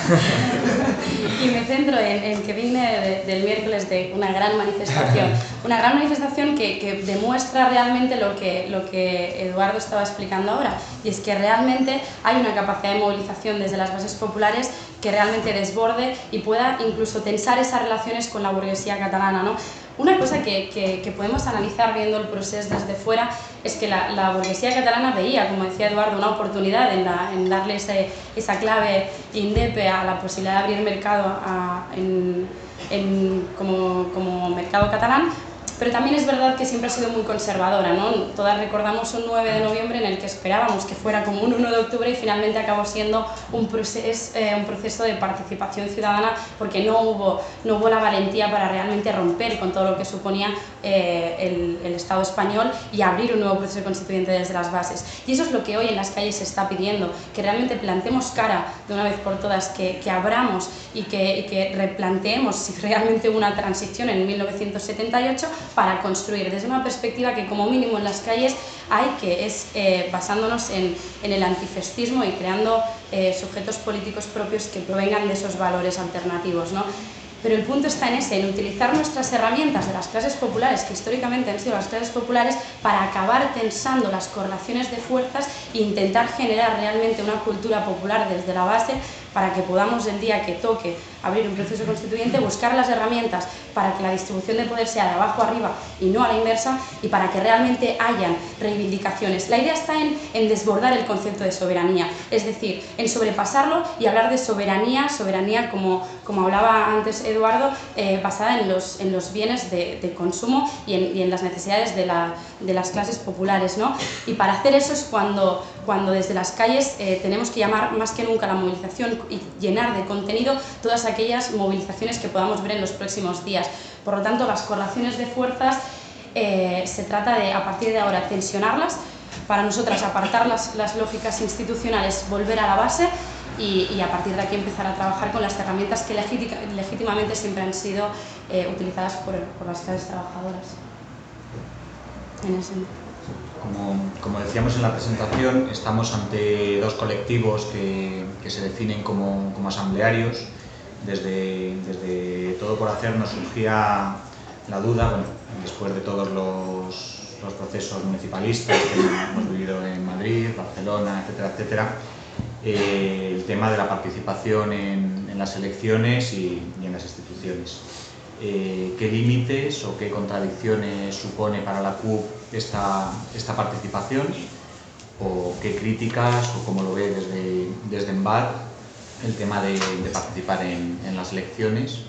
y me centro en, en que vine de, del miércoles de una gran manifestación, una gran manifestación que, que demuestra realmente lo que, lo que Eduardo estaba explicando ahora, y y es que realmente hay una capacidad de movilización desde las bases populares que realmente desborde y pueda incluso tensar esas relaciones con la burguesía catalana, ¿no? Una cosa que, que, que podemos analizar viendo el proceso desde fuera es que la, la burguesía catalana veía, como decía Eduardo, una oportunidad en, la, en darle ese, esa clave indepe a la posibilidad de abrir mercado a, en, en, como, como mercado catalán, pero también es verdad que siempre ha sido muy conservadora, ¿no? Todas recordamos un nueve de noviembre en el que esperábamos que fuera como un uno de octubre y finalmente acabó siendo un proceso, eh, un proceso de participación ciudadana porque no hubo, no hubo la valentía para realmente romper con todo lo que suponía eh, el, el Estado español y abrir un nuevo proceso constituyente desde las bases. Y eso es lo que hoy en las calles se está pidiendo, que realmente plantemos cara de una vez por todas, que, que abramos y que, y que replanteemos si realmente hubo una transición en mil novecientos setenta y ocho para construir desde una perspectiva que como mínimo en las calles hay que es eh, basándonos en, en el antifascismo y creando eh, sujetos políticos propios que provengan de esos valores alternativos, ¿no? Pero el punto está en ese, en utilizar nuestras herramientas de las clases populares, que históricamente han sido las clases populares, para acabar tensando las correlaciones de fuerzas e intentar generar realmente una cultura popular desde la base para que podamos el día que toque abrir un proceso constituyente buscar las herramientas para que la distribución de poder sea de abajo arriba y no a la inversa y para que realmente hayan reivindicaciones. La idea está en, en desbordar el concepto de soberanía, es decir, en sobrepasarlo y hablar de soberanía, soberanía como, como hablaba antes Eduardo, eh, basada en los, en los bienes de, de consumo y en, y en las necesidades de, la, de las clases populares, ¿no? Y para hacer eso es cuando, cuando desde las calles eh, tenemos que llamar más que nunca a la movilización y llenar de contenido todas aquellas movilizaciones que podamos ver en los próximos días. Por lo tanto, las correlaciones de fuerzas eh, se trata de, a partir de ahora, tensionarlas, para nosotras apartar las, las lógicas institucionales, volver a la base y, y a partir de aquí empezar a trabajar con las herramientas que legítimamente siempre han sido eh, utilizadas por, por las clases trabajadoras. En ese sentido. Como, como decíamos en la presentación, estamos ante dos colectivos que, que se definen como, como asamblearios. Desde, desde Todo por Hacer nos surgía la duda, bueno, después de todos los, los procesos municipalistas que hemos vivido en Madrid, Barcelona, etcétera, etcétera, eh, el tema de la participación en, en las elecciones y, y en las instituciones. Eh, ¿Qué límites o qué contradicciones supone para la C U P esta, esta participación? ¿O qué críticas o cómo lo ve desde, desde EMBAT el tema de, de participar en, en las elecciones?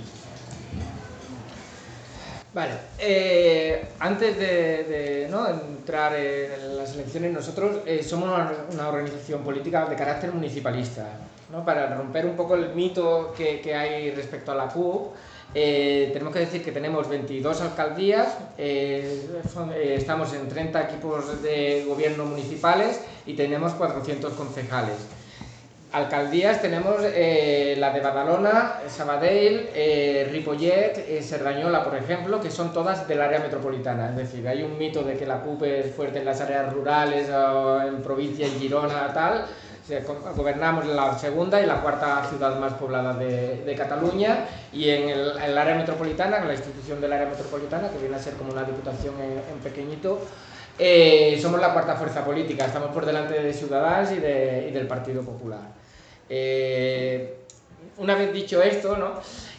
Vale, eh, antes de, de ¿no? entrar en las elecciones, nosotros eh, somos una, una organización política de carácter municipalista, ¿no? Para romper un poco el mito que, que hay respecto a la C U P. Eh, tenemos que decir que tenemos veintidós alcaldías, eh, son, eh, estamos en treinta equipos de gobierno municipales y tenemos cuatrocientos concejales. Alcaldías tenemos eh, la de Badalona, Sabadell, eh, Ripollet, eh, Cerdañola, por ejemplo, que son todas del área metropolitana. Es decir, hay un mito de que la C U P es fuerte en las áreas rurales o en provincia, en Girona, tal. O sea, gobernamos la segunda y la cuarta ciudad más poblada de, de Cataluña, y en el, en el área metropolitana, la institución del área metropolitana, que viene a ser como una diputación en, en pequeñito, eh, somos la cuarta fuerza política, estamos por delante de Ciudadanos y, de, y del Partido Popular. Eh, una vez dicho esto, ¿no?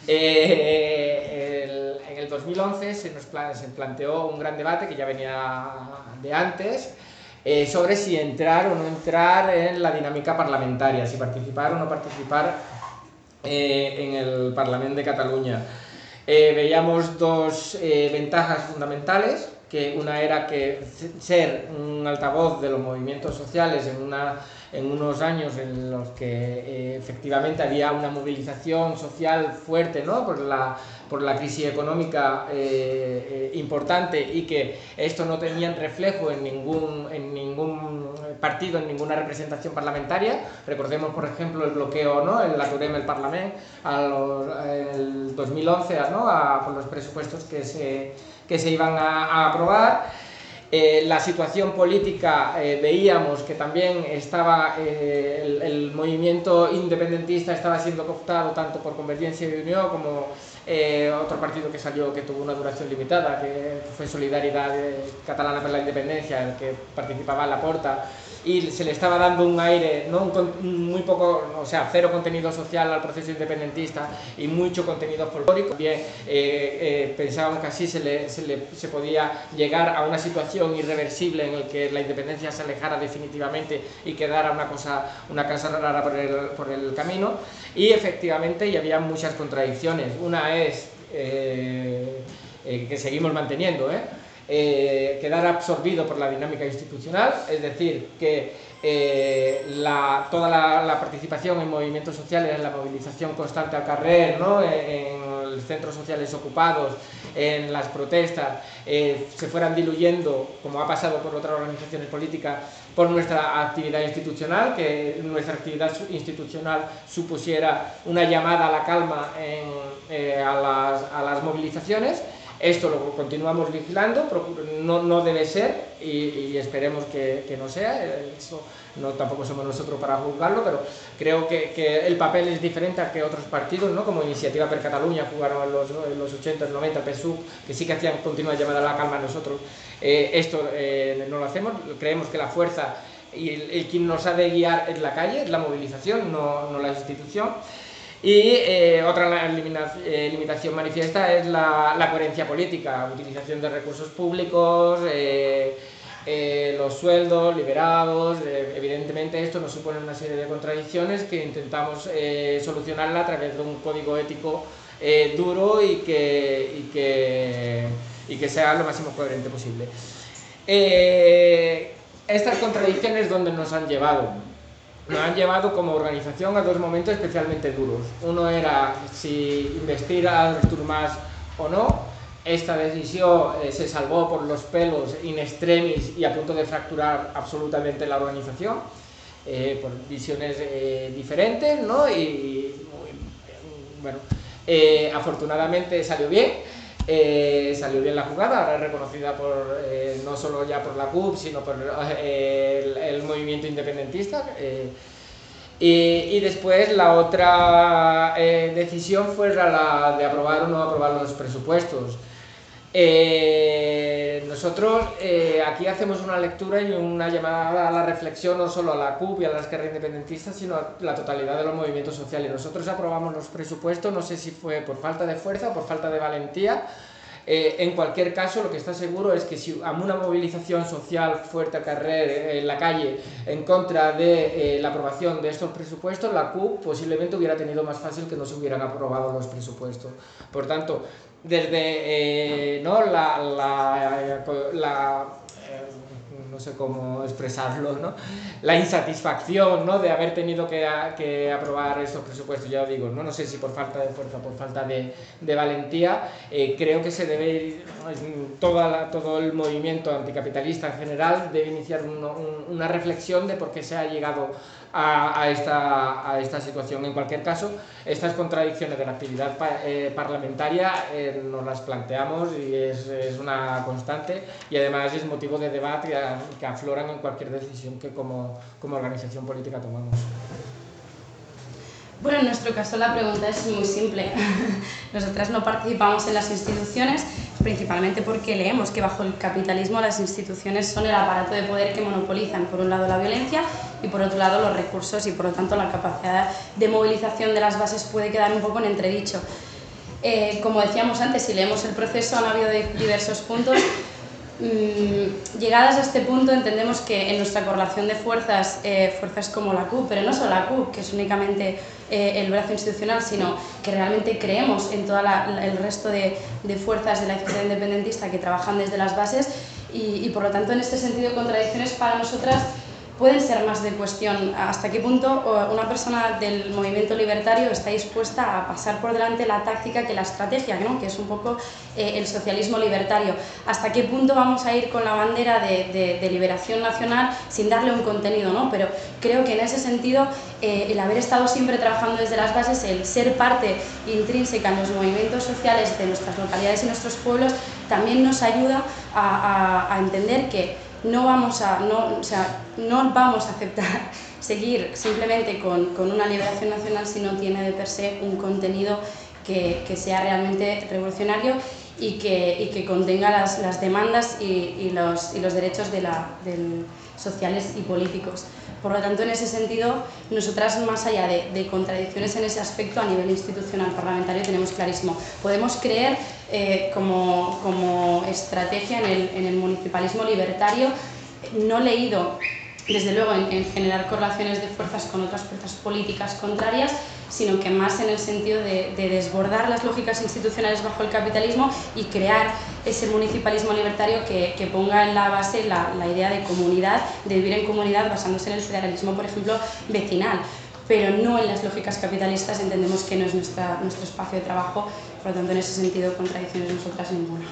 eh, el, en el dos mil once se nos plan, se planteó un gran debate que ya venía de antes, Eh, sobre si entrar o no entrar en la dinámica parlamentaria, si participar o no participar eh, en el Parlamento de Cataluña. Eh, veíamos dos eh, ventajas fundamentales, que una era que ser un altavoz de los movimientos sociales en, una, en unos años en los que eh, efectivamente había una movilización social fuerte, ¿no? por, la, por la crisis económica eh, eh, importante, y que esto no tenía reflejo en ningún, en ningún partido, en ninguna representación parlamentaria. Recordemos, por ejemplo, el bloqueo, ¿no? el Aturem el Parlament a los, el dos mil once, ¿no? a, por los presupuestos que se, que se iban a, a aprobar. Eh, la situación política, eh, veíamos que también estaba eh, el, el movimiento independentista estaba siendo cooptado tanto por Convergencia y Unió como eh, otro partido que salió, que tuvo una duración limitada, que, que fue Solidaridad Catalana per la Independencia, en el que participaba Laporta. y se le estaba dando un aire, ¿no? un, muy poco, o sea, cero contenido social al proceso independentista y mucho contenido folclórico. Bien, eh, eh, pensábamos que así se, le, se, le, se podía llegar a una situación irreversible en la que la independencia se alejara definitivamente y quedara una cosa, una casa rara por el, por el camino, y efectivamente y había muchas contradicciones. Una es eh, eh, que seguimos manteniendo, ¿eh? Eh, quedar absorbido por la dinámica institucional, es decir, que eh, la, toda la, la participación en movimientos sociales, en la movilización constante al carrer, ¿no? en, en los centros sociales ocupados, en las protestas, eh, se fueran diluyendo, como ha pasado por otras organizaciones políticas, por nuestra actividad institucional, que nuestra actividad institucional supusiera una llamada a la calma en, eh, a, las, a las movilizaciones. Esto lo continuamos vigilando, no, no debe ser y, y esperemos que, que no sea, eso no, tampoco somos nosotros para juzgarlo, pero creo que, que el papel es diferente a que otros partidos, ¿no? Como Iniciativa per Catalunya jugaron en los, en los ochenta, noventa, el P S U V, que sí que hacían continua llamada a la calma. Nosotros eh, esto eh, no lo hacemos, creemos que la fuerza y el, el quien nos ha de guiar es la calle, es la movilización, no, no la institución. Y eh, otra eh, limitación manifiesta es la, la coherencia política, utilización de recursos públicos, eh, eh, los sueldos liberados. Eh, evidentemente esto nos supone una serie de contradicciones que intentamos eh, solucionarla a través de un código ético eh, duro y que, y, que, y que sea lo máximo coherente posible. Eh, estas contradicciones, ¿dónde nos han llevado? Nos han llevado como organización a dos momentos especialmente duros. Uno era si investir a Artur Mas o no. Esta decisión eh, se salvó por los pelos in extremis y a punto de fracturar absolutamente la organización, eh, por visiones eh, diferentes, ¿no? Y, y bueno, eh, afortunadamente salió bien. Eh, salió bien la jugada, ahora es reconocida por, eh, no solo ya por la C U P, sino por eh, el, el movimiento independentista. Eh, y, y después la otra eh, decisión fue la de aprobar o no aprobar los presupuestos. Eh, nosotros eh, aquí hacemos una lectura y una llamada a la reflexión no solo a la C U P y a la Esquerra Independentista, sino a la totalidad de los movimientos sociales. Nosotros aprobamos los presupuestos, no sé si fue por falta de fuerza o por falta de valentía. Eh, en cualquier caso, lo que está seguro es que si a una movilización social fuerte al carrer, eh, en la calle, en contra de eh, la aprobación de estos presupuestos, la C U P posiblemente hubiera tenido más fácil que no se hubieran aprobado los presupuestos. Por tanto, desde eh, ¿no? la, la, la eh, no sé cómo expresarlo, ¿no? La insatisfacción, ¿no? De haber tenido que, a, que aprobar estos presupuestos, ya os digo, no, no sé si por falta de fuerza o por falta de, de valentía. Eh, creo que se debe ir, toda la, todo el movimiento anticapitalista en general debe iniciar un, un, una reflexión de por qué se ha llegado a, a, esta, a esta situación. En cualquier caso, estas contradicciones de la actividad pa, eh, parlamentaria eh, nos las planteamos y es, es una constante, y además es motivo de debate que, que afloran en cualquier decisión que como, como organización política tomamos. Bueno, en nuestro caso la pregunta es muy simple. Nosotras no participamos en las instituciones principalmente porque leemos que bajo el capitalismo las instituciones son el aparato de poder que monopolizan por un lado la violencia y por otro lado los recursos, y por lo tanto la capacidad de movilización de las bases puede quedar un poco en entredicho. Eh, como decíamos antes, si leemos el proceso han habido diversos puntos. Mm, llegadas a este punto entendemos que en nuestra correlación de fuerzas, eh, fuerzas como la C U P, pero no solo la C U P, que es únicamente eh, el brazo institucional, sino que realmente creemos en todo el resto de, de fuerzas de la izquierda independentista que trabajan desde las bases, y, y por lo tanto en este sentido contradicciones para nosotras pueden ser más de cuestión hasta qué punto una persona del movimiento libertario está dispuesta a pasar por delante la táctica que la estrategia, ¿no? Que es un poco eh, el socialismo libertario. Hasta qué punto vamos a ir con la bandera de, de, de liberación nacional sin darle un contenido, ¿no? Pero creo que en ese sentido eh, el haber estado siempre trabajando desde las bases, el ser parte intrínseca en los movimientos sociales de nuestras localidades y nuestros pueblos, también nos ayuda a, a, a entender que no vamos a, no, o sea, no vamos a aceptar seguir simplemente con, con una liberación nacional si no tiene de per se un contenido que, que sea realmente revolucionario y que, y que contenga las, las demandas y, y, los, y los derechos de la, del, sociales y políticos. Por lo tanto, en ese sentido, nosotras, más allá de, de contradicciones en ese aspecto, a nivel institucional parlamentario tenemos clarísimo. Podemos creer eh, como, como estrategia en el, en el municipalismo libertario, no leído desde luego en, en generar correlaciones de fuerzas con otras fuerzas políticas contrarias, sino que más en el sentido de, de desbordar las lógicas institucionales bajo el capitalismo y crear ese municipalismo libertario que, que ponga en la base la, la idea de comunidad, de vivir en comunidad basándose en el federalismo, por ejemplo, vecinal, pero no en las lógicas capitalistas. Entendemos que no es nuestra, nuestro espacio de trabajo, por lo tanto, en ese sentido, contradicciones nosotras ninguna.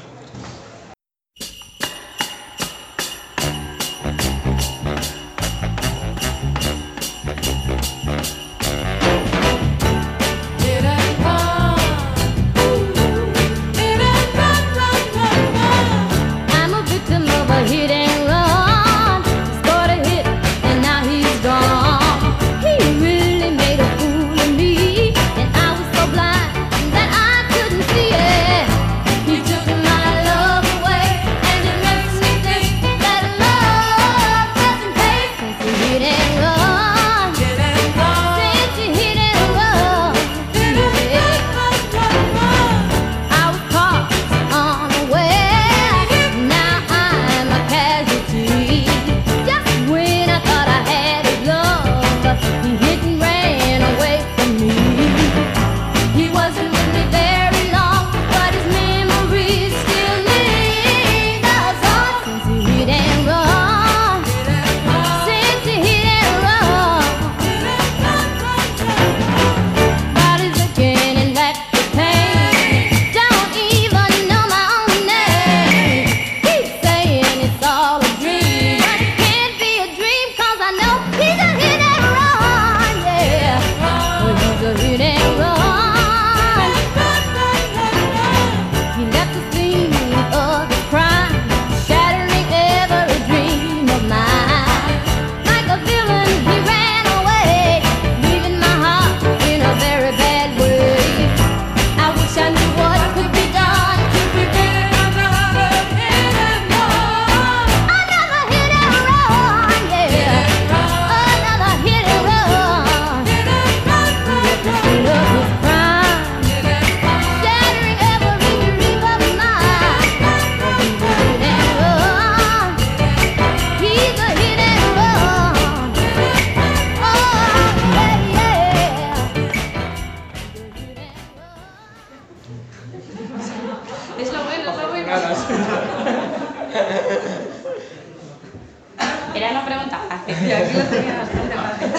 Era una pregunta fácil, yo aquí lo tenía bastante fácil.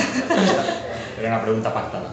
Era una pregunta pactada.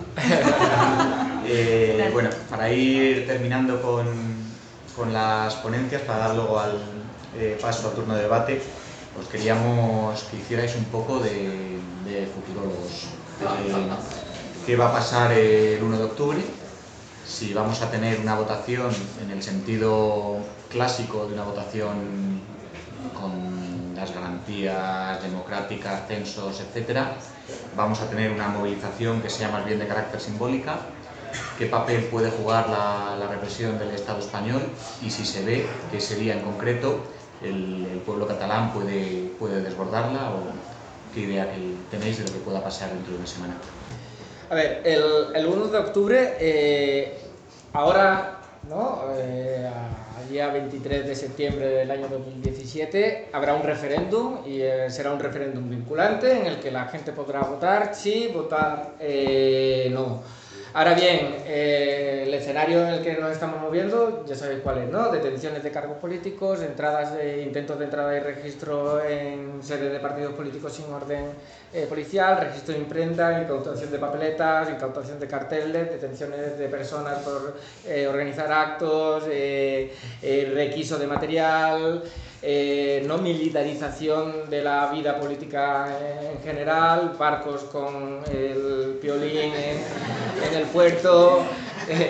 eh, bueno, para ir terminando con, con las ponencias, para dar luego al eh, paso al turno de debate, os queríamos que hicierais un poco de, de futurólogos. Eh, ¿Qué va a pasar el uno de octubre? Si vamos a tener una votación en el sentido clásico de una votación con las garantías democráticas, censos, etcétera, vamos a tener una movilización que sea más bien de carácter simbólica. ¿Qué papel puede jugar la, la represión del Estado español? Y si se ve que ese día en concreto el, el pueblo catalán puede, puede desbordarla, o qué idea que tenéis de lo que pueda pasar dentro de una semana. A ver, el, el uno de octubre, eh, ahora, ¿no? Eh, al día veintitrés de septiembre del año dos mil diecisiete, habrá un referéndum y eh, será un referéndum vinculante en el que la gente podrá votar sí, votar eh, no. Ahora bien, eh, el escenario en el que nos estamos moviendo, ya sabéis cuál es, ¿no? Detenciones de cargos políticos, entradas, eh, intentos de entrada y registro en sedes de partidos políticos sin orden eh, policial, registro de imprenta, incautación de papeletas, incautación de carteles, detenciones de personas por eh, organizar actos, eh, eh, requiso de material, eh, no militarización de la vida política en general, barcos con el piolín en, en el puerto, eh,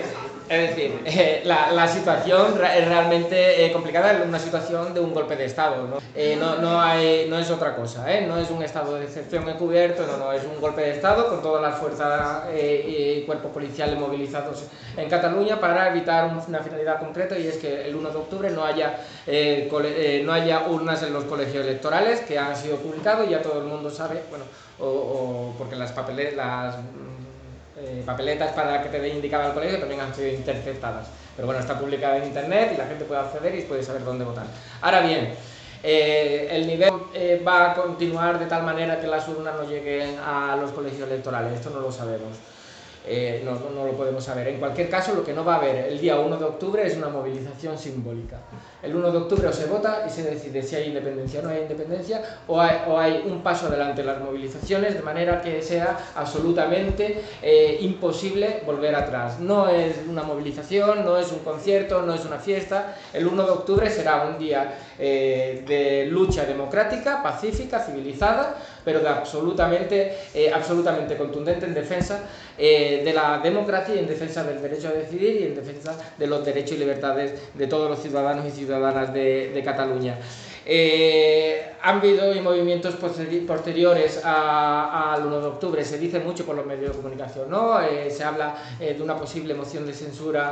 Es decir, eh, la, la situación es realmente eh, complicada, es una situación de un golpe de Estado, ¿no? Eh, no, no, hay, no es otra cosa, ¿eh? No es un estado de excepción encubierto, no, no, es un golpe de Estado con todas las fuerzas eh, y cuerpos policiales movilizados en Cataluña para evitar una finalidad concreta, y es que el uno de octubre no haya, eh, cole, eh, no haya urnas en los colegios electorales, que han sido publicados, ya todo el mundo sabe, bueno, o, o porque las papeles, las Eh, papeletas para que te dé indicado el colegio también han sido interceptadas, pero bueno, está publicada en internet y la gente puede acceder y puede saber dónde votar. Ahora bien, eh, el nivel eh, va a continuar de tal manera que las urnas no lleguen a los colegios electorales, esto no lo sabemos. Eh, no, no lo podemos saber. En cualquier caso, lo que no va a haber el día uno de octubre es una movilización simbólica. El uno de octubre o se vota y se decide si hay independencia o no hay independencia, o hay, o hay un paso adelante en las movilizaciones, de manera que sea absolutamente eh, imposible volver atrás. No es una movilización, no es un concierto, no es una fiesta. El uno de octubre será un día eh, de lucha democrática, pacífica, civilizada, pero de absolutamente, eh, absolutamente contundente en defensa eh, de la democracia y en defensa del derecho a decidir y en defensa de los derechos y libertades de todos los ciudadanos y ciudadanas de, de Cataluña. Eh, han habido movimientos posteriores al uno de octubre, se dice mucho por los medios de comunicación, ¿no? Eh, se habla eh, de una posible moción de censura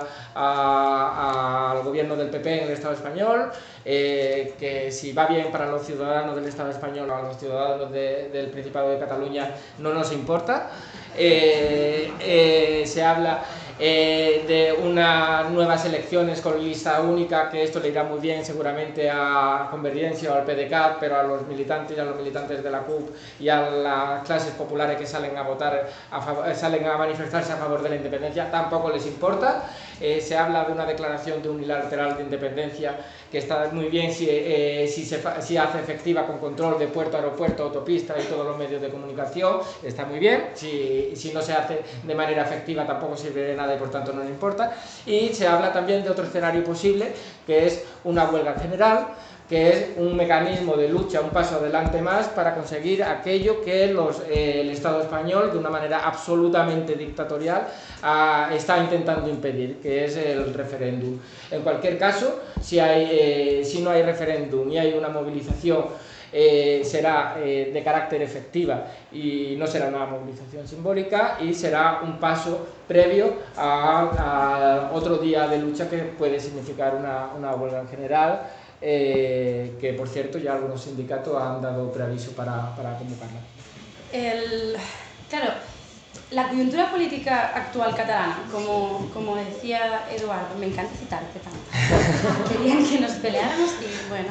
al gobierno del P P en el Estado español, eh, que si va bien para los ciudadanos del Estado español o a los ciudadanos de, del Principado de Cataluña no nos importa. Eh, eh, se habla eh, de unas nuevas elecciones con lista única, que esto le irá muy bien seguramente a Convergencia o al P D C A T, pero a los militantes y a los militantes de la C U P y a las clases populares que salen a votar, a favor, salen a manifestarse a favor de la independencia, tampoco les importa. Eh, se habla de una declaración de unilateral de independencia que está muy bien si, eh, si se si hace efectiva con control de puerto, aeropuerto, autopista y todos los medios de comunicación, está muy bien. Si, si no se hace de manera efectiva tampoco sirve de nada y por tanto no le importa. Y se habla también de otro escenario posible, que es una huelga general, que es un mecanismo de lucha, un paso adelante más para conseguir aquello que los, eh, el Estado español, de una manera absolutamente dictatorial, ah, está intentando impedir, que es el referéndum. En cualquier caso, si, hay, eh, si no hay referéndum y hay una movilización, eh, será eh, de carácter efectiva y no será una movilización simbólica, y será un paso previo a, a otro día de lucha que puede significar una, una huelga en general. Eh, que por cierto ya algunos sindicatos han dado preaviso para, para convocarla. El, claro, la coyuntura política actual catalana, como, como decía Eduardo, me encanta citarte tanto, querían que nos peleáramos y bueno,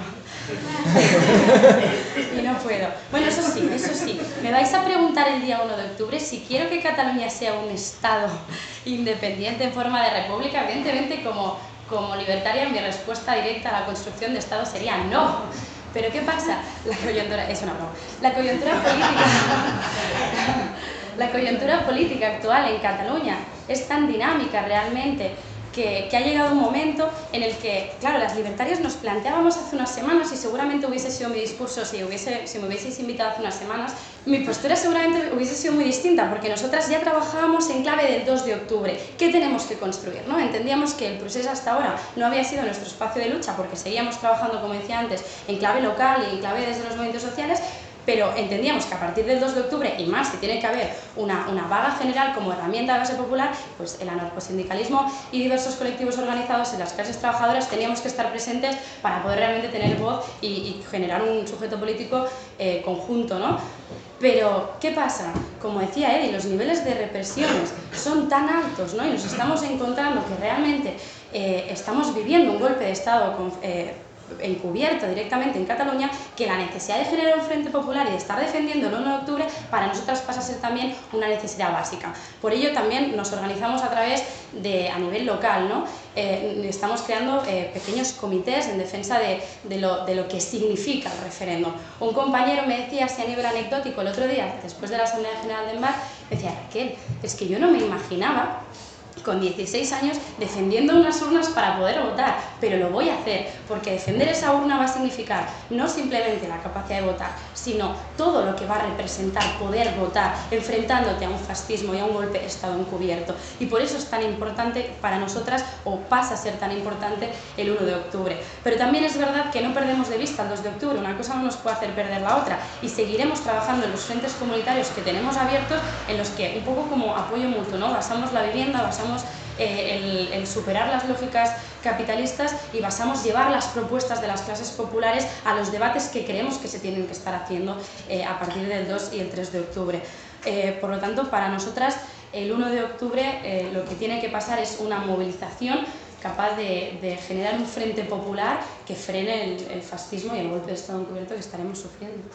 y no puedo. Bueno, eso sí, eso sí, me vais a preguntar el día uno de octubre si quiero que Cataluña sea un estado independiente en forma de república. Evidentemente, como Como libertaria, mi respuesta directa a la construcción de Estado sería no. Pero ¿qué pasa? La coyuntura, es una broma. La coyuntura política, la coyuntura política actual en Cataluña es tan dinámica realmente que, que ha llegado un momento en el que, claro, las libertarias nos planteábamos hace unas semanas, y seguramente hubiese sido mi discurso si, hubiese, si me hubieseis invitado hace unas semanas, mi postura seguramente hubiese sido muy distinta, porque nosotras ya trabajábamos en clave del dos de octubre. ¿Qué tenemos que construir, ¿no? Entendíamos que el procés hasta ahora no había sido nuestro espacio de lucha, porque seguíamos trabajando, como decía antes, en clave local y en clave desde los movimientos sociales, pero entendíamos que a partir del dos de octubre, y más si tiene que haber una, una vaga general como herramienta de base popular, pues el anarcosindicalismo y diversos colectivos organizados en las clases trabajadoras teníamos que estar presentes para poder realmente tener voz y, y generar un sujeto político eh, conjunto, ¿no? Pero, ¿qué pasa? Como decía Edi, los niveles de represiones son tan altos, ¿no? Y nos estamos encontrando que realmente eh, estamos viviendo un golpe de Estado con, eh, encubierto directamente en Cataluña, que la necesidad de generar un frente popular y de estar defendiendo el uno de octubre para nosotras pasa a ser también una necesidad básica. Por ello también nos organizamos a través de, a nivel local, ¿no? Eh, estamos creando eh, pequeños comités en defensa de, de, lo, de lo que significa el referéndum. Un compañero me decía, así a nivel anecdótico, el otro día, después de la Asamblea General de ENVAT, me decía, Raquel, es que yo no me imaginaba con dieciséis años defendiendo unas urnas para poder votar, pero lo voy a hacer porque defender esa urna va a significar no simplemente la capacidad de votar, sino todo lo que va a representar poder votar enfrentándote a un fascismo y a un golpe de Estado encubierto. Y por eso es tan importante para nosotras, o pasa a ser tan importante, el uno de octubre. Pero también es verdad que no perdemos de vista el dos de octubre, una cosa no nos puede hacer perder la otra, y seguiremos trabajando en los frentes comunitarios que tenemos abiertos, en los que un poco como apoyo mutuo, ¿no? Basamos la vivienda, basamos Eh, el, el superar las lógicas capitalistas y basamos llevar las propuestas de las clases populares a los debates que creemos que se tienen que estar haciendo eh, a partir del dos y el tres de octubre. Eh, por lo tanto, para nosotras, el uno de octubre eh, lo que tiene que pasar es una movilización capaz de, de generar un frente popular que frene el, el fascismo y el golpe de Estado encubierto que estaremos sufriendo.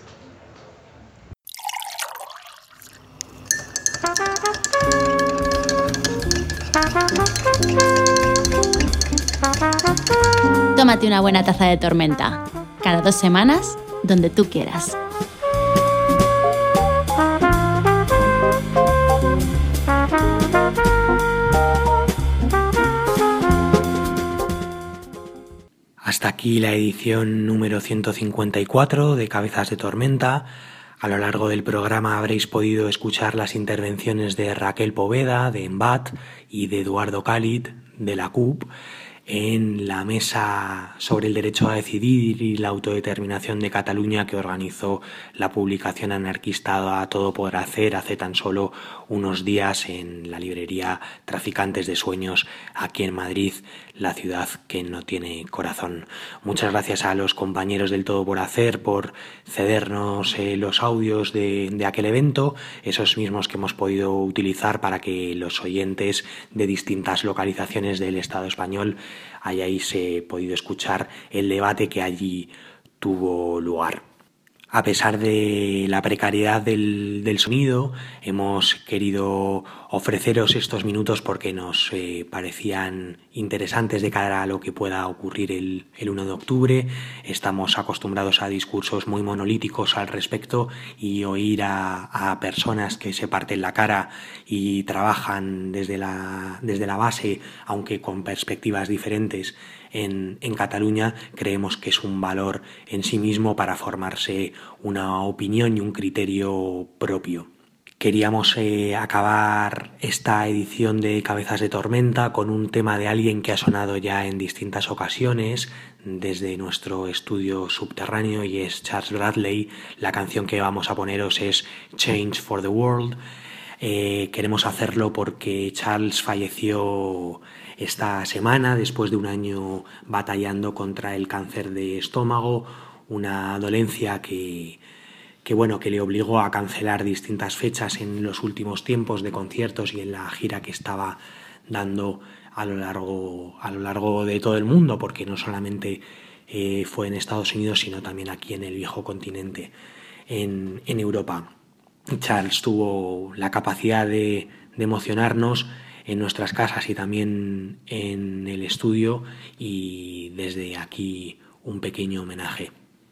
Tómate una buena taza de Tormenta, cada dos semanas, donde tú quieras. Hasta aquí la edición número ciento cincuenta y cuatro de Cabezas de Tormenta. A lo largo del programa habréis podido escuchar las intervenciones de Raquel Poveda, de Embat, y de Eduardo Cálit, de la C U P, en la mesa sobre el derecho a decidir y la autodeterminación de Cataluña que organizó la publicación anarquista A Todo Podrá Hacer hace tan solo unos días en la librería Traficantes de Sueños, aquí en Madrid, la ciudad que no tiene corazón. Muchas gracias a los compañeros del Todo por Hacer por cedernos eh, los audios de, de aquel evento, esos mismos que hemos podido utilizar para que los oyentes de distintas localizaciones del Estado español hayáis eh, podido escuchar el debate que allí tuvo lugar. A pesar de la precariedad del, del sonido, hemos querido ofreceros estos minutos porque nos eh, parecían interesantes de cara a lo que pueda ocurrir el, el uno de octubre. Estamos acostumbrados a discursos muy monolíticos al respecto, y oír a, a personas que se parten la cara y trabajan desde la, desde la base, aunque con perspectivas diferentes, En, en Cataluña, creemos que es un valor en sí mismo para formarse una opinión y un criterio propio. Queríamos eh, acabar esta edición de Cabezas de Tormenta con un tema de alguien que ha sonado ya en distintas ocasiones desde nuestro estudio subterráneo, y es Charles Bradley. La canción que vamos a poneros es Change for the World. Eh, queremos hacerlo porque Charles falleció esta semana después de un año batallando contra el cáncer de estómago, una dolencia que, que, bueno, que le obligó a cancelar distintas fechas en los últimos tiempos de conciertos y en la gira que estaba dando a lo largo, a lo largo de todo el mundo, porque no solamente eh, fue en Estados Unidos, sino también aquí en el viejo continente, en, en Europa. Charles tuvo la capacidad de, de emocionarnos en nuestras casas y también en el estudio, y desde aquí un pequeño homenaje.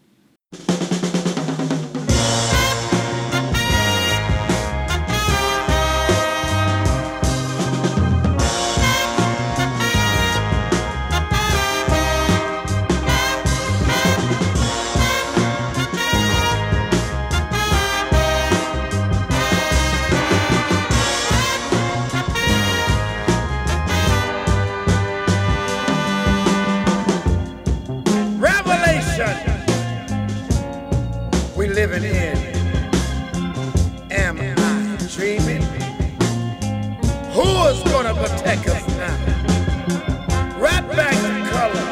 Living in, am I dreaming? Who is gonna protect us now? Right back to color,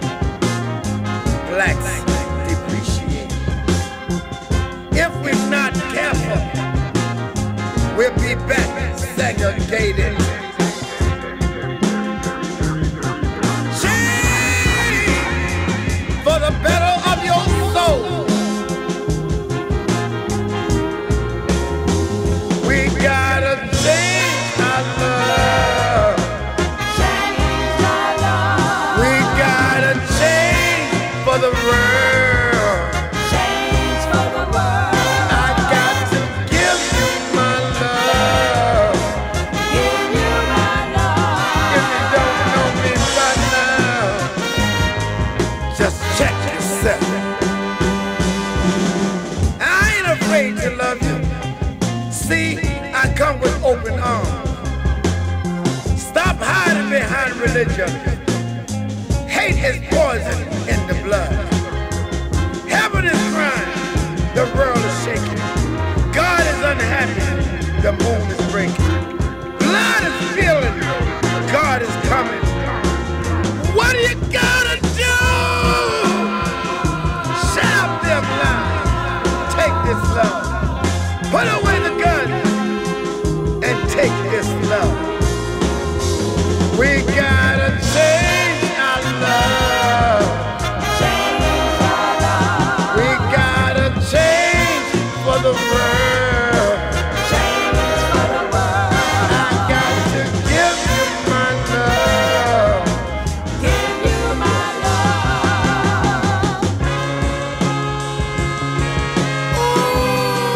blacks depreciate. If we're not careful, we'll be back segregated. Change for the better of your soul. religion. Hate is poison in the blood. Heaven is crying, the world is shaking. God is unhappy, the moon is breaking. Blood is spilling, God is coming. What are you gonna do? Shut up them lies, take this love, put away